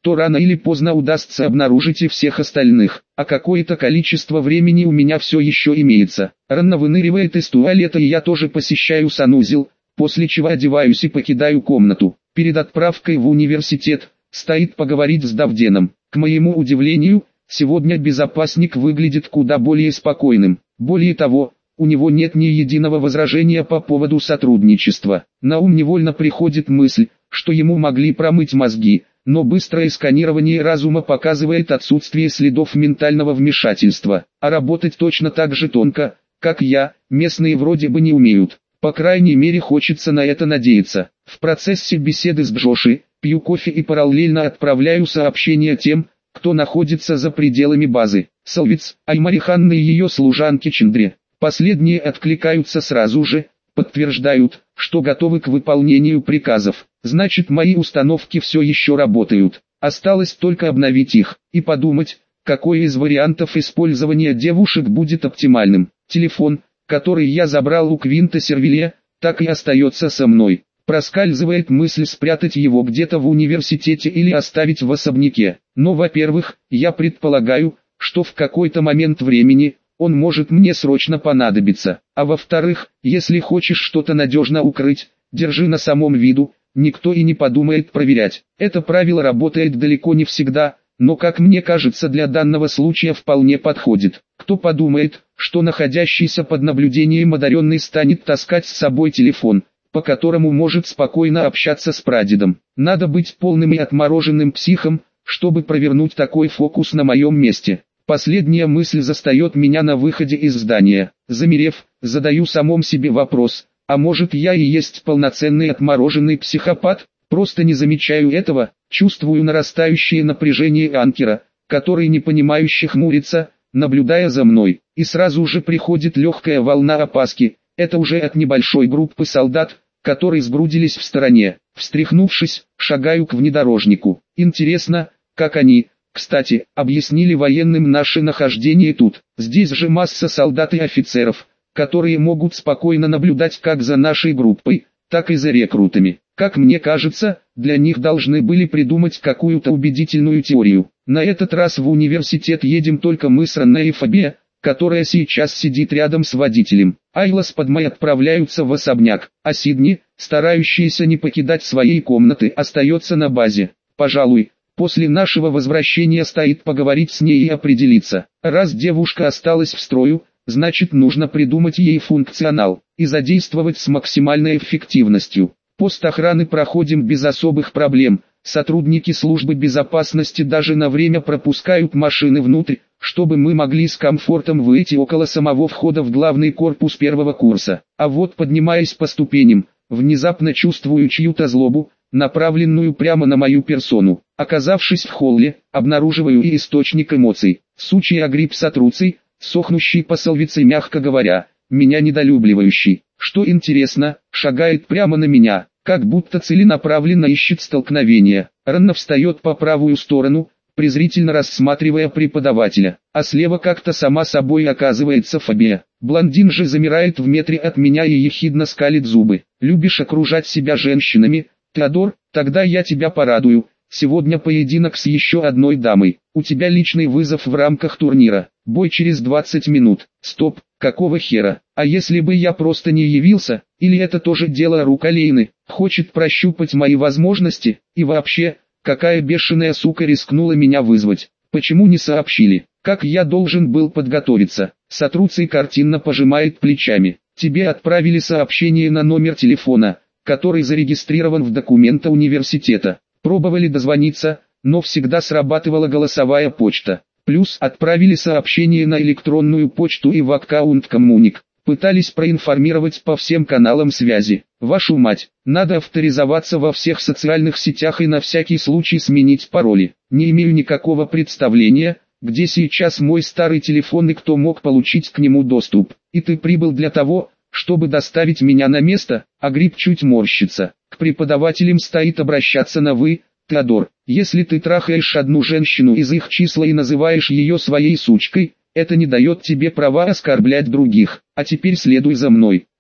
то рано или поздно удастся обнаружить и всех остальных. А какое-то количество времени у меня все еще имеется. Ранна выныривает из туалета, и я тоже посещаю санузел, после чего одеваюсь и покидаю комнату. Перед отправкой в университет стоит поговорить с Давденом. К моему удивлению, сегодня безопасник выглядит куда более спокойным. Более того, у него нет ни единого возражения по поводу сотрудничества. На ум невольно приходит мысль, что ему могли промыть мозги, но быстрое сканирование разума показывает отсутствие следов ментального вмешательства. А работать точно так же тонко, как я, местные вроде бы не умеют. По крайней мере, хочется на это надеяться. В процессе беседы с Джоши, пью кофе и параллельно отправляю сообщения тем, кто находится за пределами базы. Салвиц, Аймариханна и ее служанки Чендре. Последние откликаются сразу же, подтверждают, что готовы к выполнению приказов. Значит, мои установки все еще работают. Осталось только обновить их и подумать, какой из вариантов использования девушек будет оптимальным. Телефон, который я забрал у Квинта Сервиле, так и остается со мной. Проскальзывает мысль спрятать его где-то в университете или оставить в особняке. Но, во-первых, я предполагаю, что в какой-то момент времени он может мне срочно понадобиться. А во-вторых, если хочешь что-то надежно укрыть, держи на самом виду, никто и не подумает проверять. Это правило работает далеко не всегда, но, как мне кажется, для данного случая вполне подходит. Кто подумает, что находящийся под наблюдением одаренный станет таскать с собой телефон, по которому может спокойно общаться с прадедом. Надо быть полным и отмороженным психом, чтобы провернуть такой фокус на моем месте. Последняя мысль застает меня на выходе из здания. Замерев, задаю самому себе вопрос, а может я и есть полноценный отмороженный психопат? Просто не замечаю этого, чувствую нарастающее напряжение анкера, который непонимающе хмурится, наблюдая за мной. И сразу же приходит легкая волна опаски, это уже от небольшой группы солдат, которые сгрудились в стороне. Встряхнувшись, шагаю к внедорожнику. Интересно, как они, кстати, объяснили военным наше нахождение тут. Здесь же масса солдат и офицеров, которые могут спокойно наблюдать как за нашей группой, так и за рекрутами. Как мне кажется, для них должны были придумать какую-то убедительную теорию. На этот раз в университет едем только мы с Ранной и Фабе, которая сейчас сидит рядом с водителем. Айла с Падмой отправляются в особняк, а Сидни, старающаяся не покидать своей комнаты, остается на базе. Пожалуй, после нашего возвращения стоит поговорить с ней и определиться. Раз девушка осталась в строю, значит нужно придумать ей функционал и задействовать с максимальной эффективностью. Пост охраны проходим без особых проблем. Сотрудники службы безопасности даже на время пропускают машины внутрь, чтобы мы могли с комфортом выйти около самого входа в главный корпус первого курса. А вот, поднимаясь по ступеням, внезапно чувствую чью-то злобу, направленную прямо на мою персону. Оказавшись в холле, обнаруживаю и источник эмоций. Сучий агрипп Сатруций, сохнущий по Салвице, мягко говоря, меня недолюбливающий. Что интересно, шагает прямо на меня, как будто целенаправленно ищет столкновения. Ранна встает по правую сторону, презрительно рассматривая преподавателя, а слева как-то сама собой оказывается Фабия. Блондин же замирает в метре от меня и ехидно скалит зубы. «Любишь окружать себя женщинами, Теодор? Тогда я тебя порадую. Сегодня поединок с еще одной дамой. У тебя личный вызов в рамках турнира. Бой через двадцать минут. Стоп, какого хера? А если бы я просто не явился? Или это тоже дело рук Алейны? Хочет прощупать мои возможности? И вообще, какая бешеная сука рискнула меня вызвать? Почему не сообщили? Как я должен был подготовиться?» Сатруций картинно пожимает плечами. «Тебе отправили сообщение на номер телефона, который зарегистрирован в документах университета. Пробовали дозвониться, но всегда срабатывала голосовая почта. Плюс отправили сообщение на электронную почту и в аккаунт Коммуник. Пытались проинформировать по всем каналам связи. Вашу мать, надо авторизоваться во всех социальных сетях и на всякий случай сменить пароли. Не имею никакого представления, где сейчас мой старый телефон и кто мог получить к нему доступ. И ты прибыл для того, чтобы доставить меня на место?» Агрипп чуть морщится. «К преподавателям стоит обращаться на «вы», Теодор. Если ты трахаешь одну женщину из их числа и называешь ее своей сучкой, это не дает тебе права оскорблять других. А теперь следуй за мной».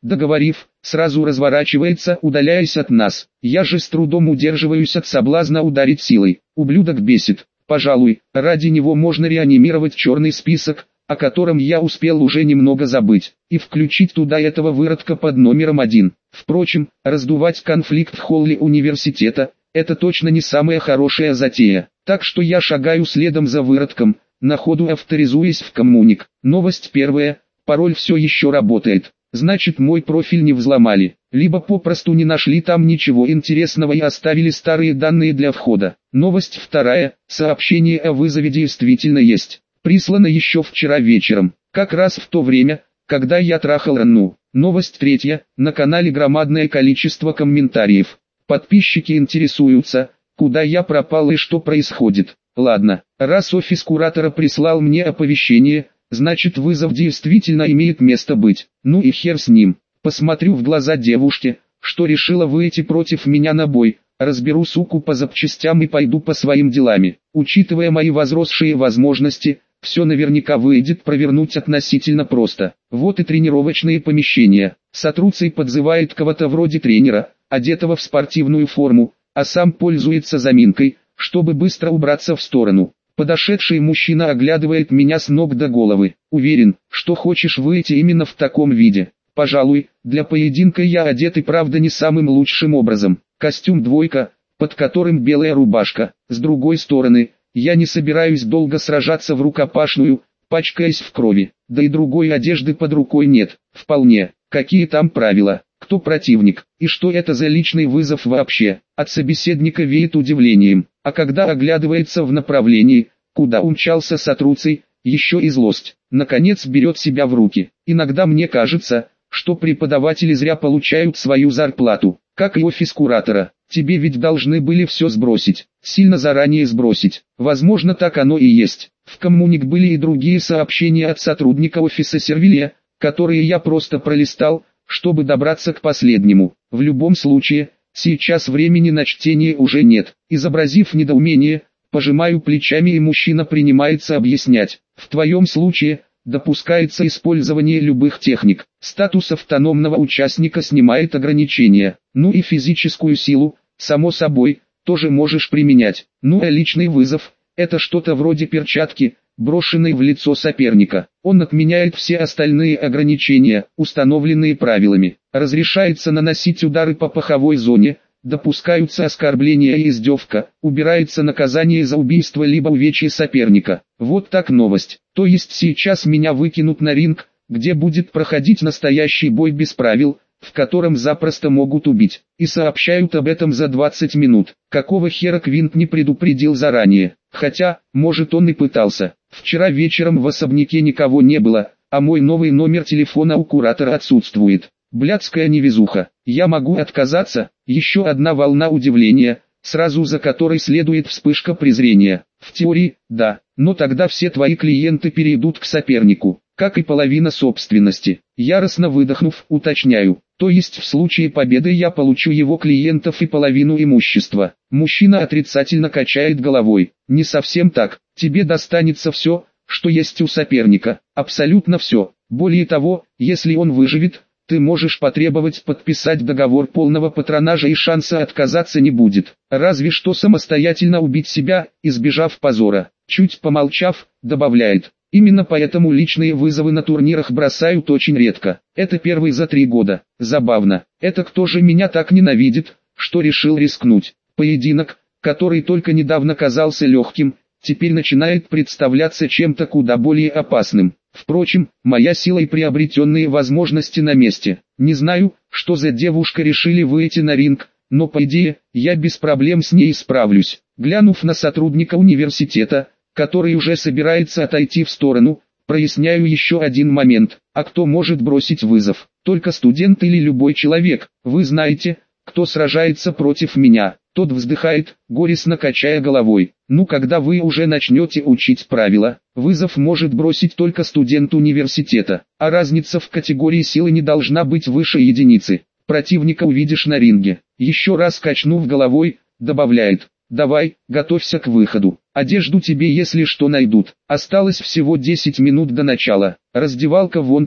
Договорив, сразу разворачивается, удаляясь от нас. Я же с трудом удерживаюсь от соблазна ударить силой. Ублюдок бесит. Пожалуй, ради него можно реанимировать черный список, о котором я успел уже немного забыть, и включить туда этого выродка под номером один. Впрочем, раздувать конфликт в холле университета – это точно не самая хорошая затея. Так что я шагаю следом за выродком, на ходу авторизуясь в коммуник. Новость первая, пароль все еще работает. Значит, мой профиль не взломали, либо попросту не нашли там ничего интересного и оставили старые данные для входа. Новость вторая, сообщение о вызове действительно есть. Прислано еще вчера вечером, как раз в то время, когда я трахал Анну. Новость третья, на канале громадное количество комментариев. Подписчики интересуются, куда я пропал и что происходит. Ладно, раз офис куратора прислал мне оповещение, значит вызов действительно имеет место быть. Ну и хер с ним. Посмотрю в глаза девушке, что решила выйти против меня на бой. Разберу суку по запчастям и пойду по своим делам. Учитывая мои возросшие возможности, все наверняка выйдет провернуть относительно просто. Вот и тренировочные помещения. Сатруций подзывает кого-то вроде тренера, одетого в спортивную форму, а сам пользуется заминкой, чтобы быстро убраться в сторону. Подошедший мужчина оглядывает меня с ног до головы. Уверен, что хочешь выйти именно в таком виде. Пожалуй, для поединка я одет и правда не самым лучшим образом. Костюм двойка, под которым белая рубашка. С другой стороны, я не собираюсь долго сражаться в рукопашную, пачкаясь в крови. Да и другой одежды под рукой нет. Вполне. Какие там правила? Кто противник? И что это за личный вызов вообще? От собеседника веет удивлением. А когда оглядывается в направлении, куда умчался Сатруций, еще и злость. Наконец берет себя в руки. Иногда мне кажется, что преподаватели зря получают свою зарплату, как и офис куратора. Тебе ведь должны были все сбросить, сильно заранее сбросить. Возможно, так оно и есть. В коммуник были и другие сообщения от сотрудника офиса Сервилия, которые я просто пролистал, чтобы добраться к последнему. В любом случае, сейчас времени на чтение уже нет. Изобразив недоумение, пожимаю плечами, и мужчина принимается объяснять. В твоем случае допускается использование любых техник. Статус автономного участника снимает ограничения. Ну и физическую силу, само собой, тоже можешь применять. Ну а личный вызов – это что-то вроде перчатки, брошенной в лицо соперника. Он отменяет все остальные ограничения, установленные правилами. Разрешается наносить удары по паховой зоне, допускаются оскорбления и издевка, убирается наказание за убийство либо увечье соперника. Вот так новость. То есть сейчас меня выкинут на ринг, где будет проходить настоящий бой без правил, в котором запросто могут убить. И сообщают об этом за двадцать минут. Какого хера Квинт не предупредил заранее? Хотя, может, он и пытался. Вчера вечером в особняке никого не было, а мой новый номер телефона у куратора отсутствует. Блядская невезуха. Я могу отказаться? Еще одна волна удивления, сразу за которой следует вспышка презрения. В теории, да, но тогда все твои клиенты перейдут к сопернику, как и половина собственности. Яростно выдохнув, уточняю. То есть в случае победы я получу его клиентов и половину имущества. Мужчина отрицательно качает головой. Не совсем так. Тебе достанется все, что есть у соперника. Абсолютно все. Более того, если он выживет, ты можешь потребовать подписать договор полного патронажа, и шанса отказаться не будет. Разве что самостоятельно убить себя, избежав позора. Чуть помолчав, добавляет. Именно поэтому личные вызовы на турнирах бросают очень редко. Это первый за три года. Забавно. Это кто же меня так ненавидит, что решил рискнуть? Поединок, который только недавно казался легким, теперь начинает представляться чем-то куда более опасным. Впрочем, моя сила и приобретенные возможности на месте. Не знаю, что за девушка решили выйти на ринг, но по идее, я без проблем с ней справлюсь. Глянув на сотрудника университета, который уже собирается отойти в сторону, проясняю еще один момент. А кто может бросить вызов? Только студент или любой человек? Вы знаете, кто сражается против меня? Тот вздыхает, горестно качая головой. Ну, когда вы уже начнете учить правила, вызов может бросить только студент университета, а разница в категории силы не должна быть выше единицы. Противника увидишь на ринге. Еще раз качнув головой, добавляет. Давай, готовься к выходу. Одежду тебе если что найдут. Осталось всего десять минут до начала. Раздевалка вон там.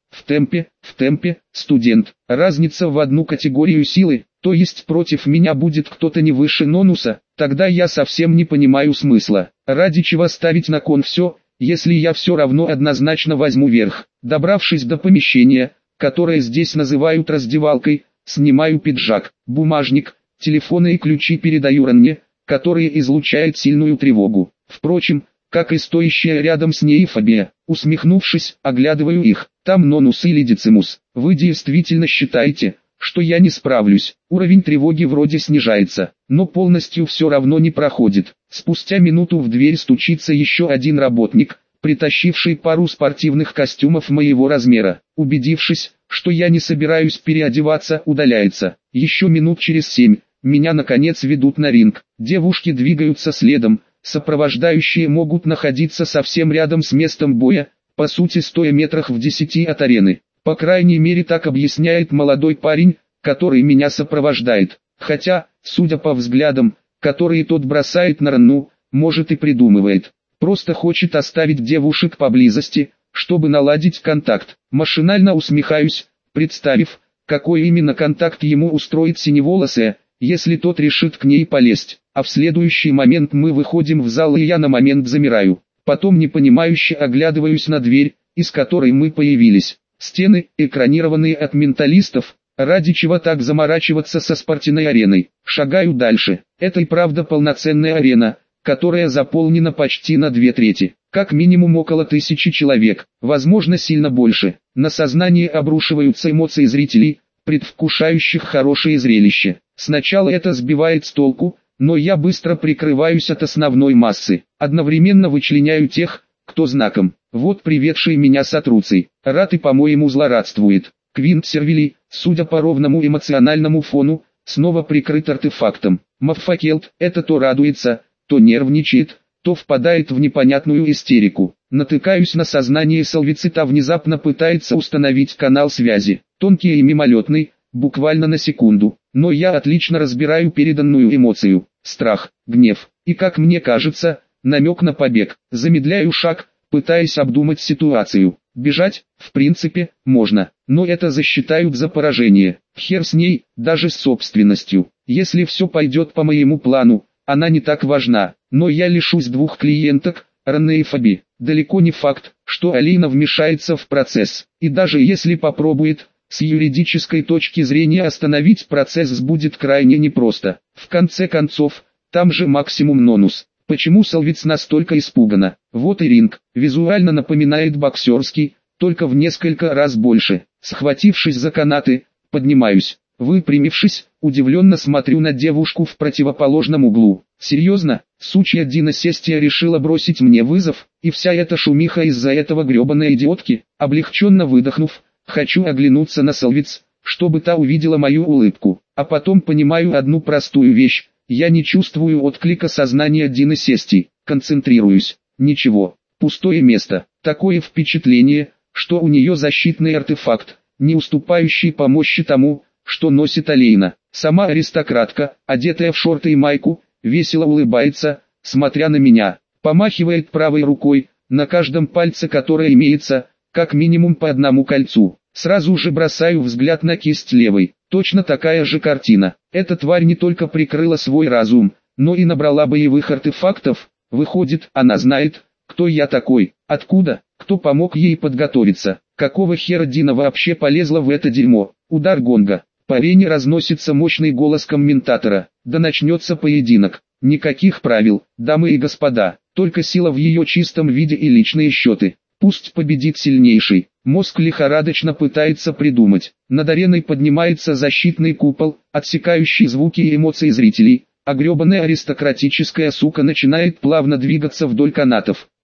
В темпе, в темпе, студент. Разница в одну категорию силы, то есть против меня будет кто-то не выше Нонуса, тогда я совсем не понимаю смысла. Ради чего ставить на кон все, если я все равно однозначно возьму верх. Добравшись до помещения, которое здесь называют раздевалкой, снимаю пиджак, бумажник, телефоны и ключи передаю Ранне, который излучает сильную тревогу. Впрочем, как и стоящая рядом с ней Фабия. Усмехнувшись, оглядываю их. Там Нонус или Децимус. Вы действительно считаете, что я не справлюсь? Уровень тревоги вроде снижается, но полностью все равно не проходит. Спустя минуту в дверь стучится еще один работник, притащивший пару спортивных костюмов моего размера. Убедившись, что я не собираюсь переодеваться, удаляется. Еще минут через семь, меня наконец ведут на ринг. Девушки двигаются следом. Сопровождающие могут находиться совсем рядом с местом боя, по сути стоя метрах в десяти от арены. По крайней мере так объясняет молодой парень, который меня сопровождает. Хотя, судя по взглядам, которые тот бросает на Ранну, может и придумывает. Просто хочет оставить девушек поблизости, чтобы наладить контакт. Машинально усмехаюсь, представив, какой именно контакт ему устроит синеволосая, если тот решит к ней полезть. А в следующий момент мы выходим в зал и я на момент замираю. Потом непонимающе оглядываюсь на дверь, из которой мы появились. Стены, экранированные от менталистов, ради чего так заморачиваться со спортивной ареной. Шагаю дальше. Это и правда полноценная арена, которая заполнена почти на две трети. Как минимум около тысячи человек, возможно сильно больше. На сознание обрушиваются эмоции зрителей, предвкушающих хорошее зрелище. Сначала это сбивает с толку, но я быстро прикрываюсь от основной массы. Одновременно вычленяю тех, кто знаком. Вот приведший меня Сатруций. Рат и по-моему злорадствует. Квинт Сервилий, судя по ровному эмоциональному фону, снова прикрыт артефактом. Маффакелт, это то радуется, то нервничает, то впадает в непонятную истерику. Натыкаюсь на сознание Салвицита, внезапно пытается установить канал связи. Тонкий и мимолетный, буквально на секунду. Но я отлично разбираю переданную эмоцию. Страх, гнев и, как мне кажется, намек на побег. Замедляю шаг, пытаясь обдумать ситуацию. Бежать, в принципе, можно, но это засчитают за поражение. Хер с ней, даже с собственностью. Если все пойдет по моему плану, она не так важна. Но я лишусь двух клиенток, Ранне и Фаби. Далеко не факт, что Алина вмешается в процесс. И даже если попробует, с юридической точки зрения остановить процесс будет крайне непросто. В конце концов, там же максимум Нонус. Почему Салвиц настолько испугана? Вот и ринг. Визуально напоминает боксерский, только в несколько раз больше. Схватившись за канаты, поднимаюсь. Выпрямившись, удивленно смотрю на девушку в противоположном углу. Серьезно? Сучья диносестия решила бросить мне вызов, и вся эта шумиха из-за этого гребаной идиотки? Облегченно выдохнув, хочу оглянуться на Салвиц, чтобы та увидела мою улыбку. А потом понимаю одну простую вещь. Я не чувствую отклика сознания диносестий. Концентрируюсь. Ничего. Пустое место. Такое впечатление, что у нее защитный артефакт, не уступающий по мощи тому, что носит Алейна. Сама аристократка, одетая в шорты и майку, весело улыбается, смотря на меня. Помахивает правой рукой, на каждом пальце которой имеется, как минимум по одному кольцу. Сразу же бросаю взгляд на кисть левой. Точно такая же картина. Эта тварь не только прикрыла свой разум, но и набрала боевых артефактов. Выходит, она знает, кто я такой, откуда, кто помог ей подготовиться. Какого хера Дина вообще полезла в это дерьмо? Удар гонга. По арене разносится мощный голос комментатора. Да начнется поединок. Никаких правил, дамы и господа, только сила в ее чистом виде и личные счеты. Пусть победит сильнейший. Мозг лихорадочно пытается придумать. Над ареной поднимается защитный купол, отсекающий звуки и эмоции зрителей, а гребаная аристократическая сука начинает плавно двигаться вдоль канатов.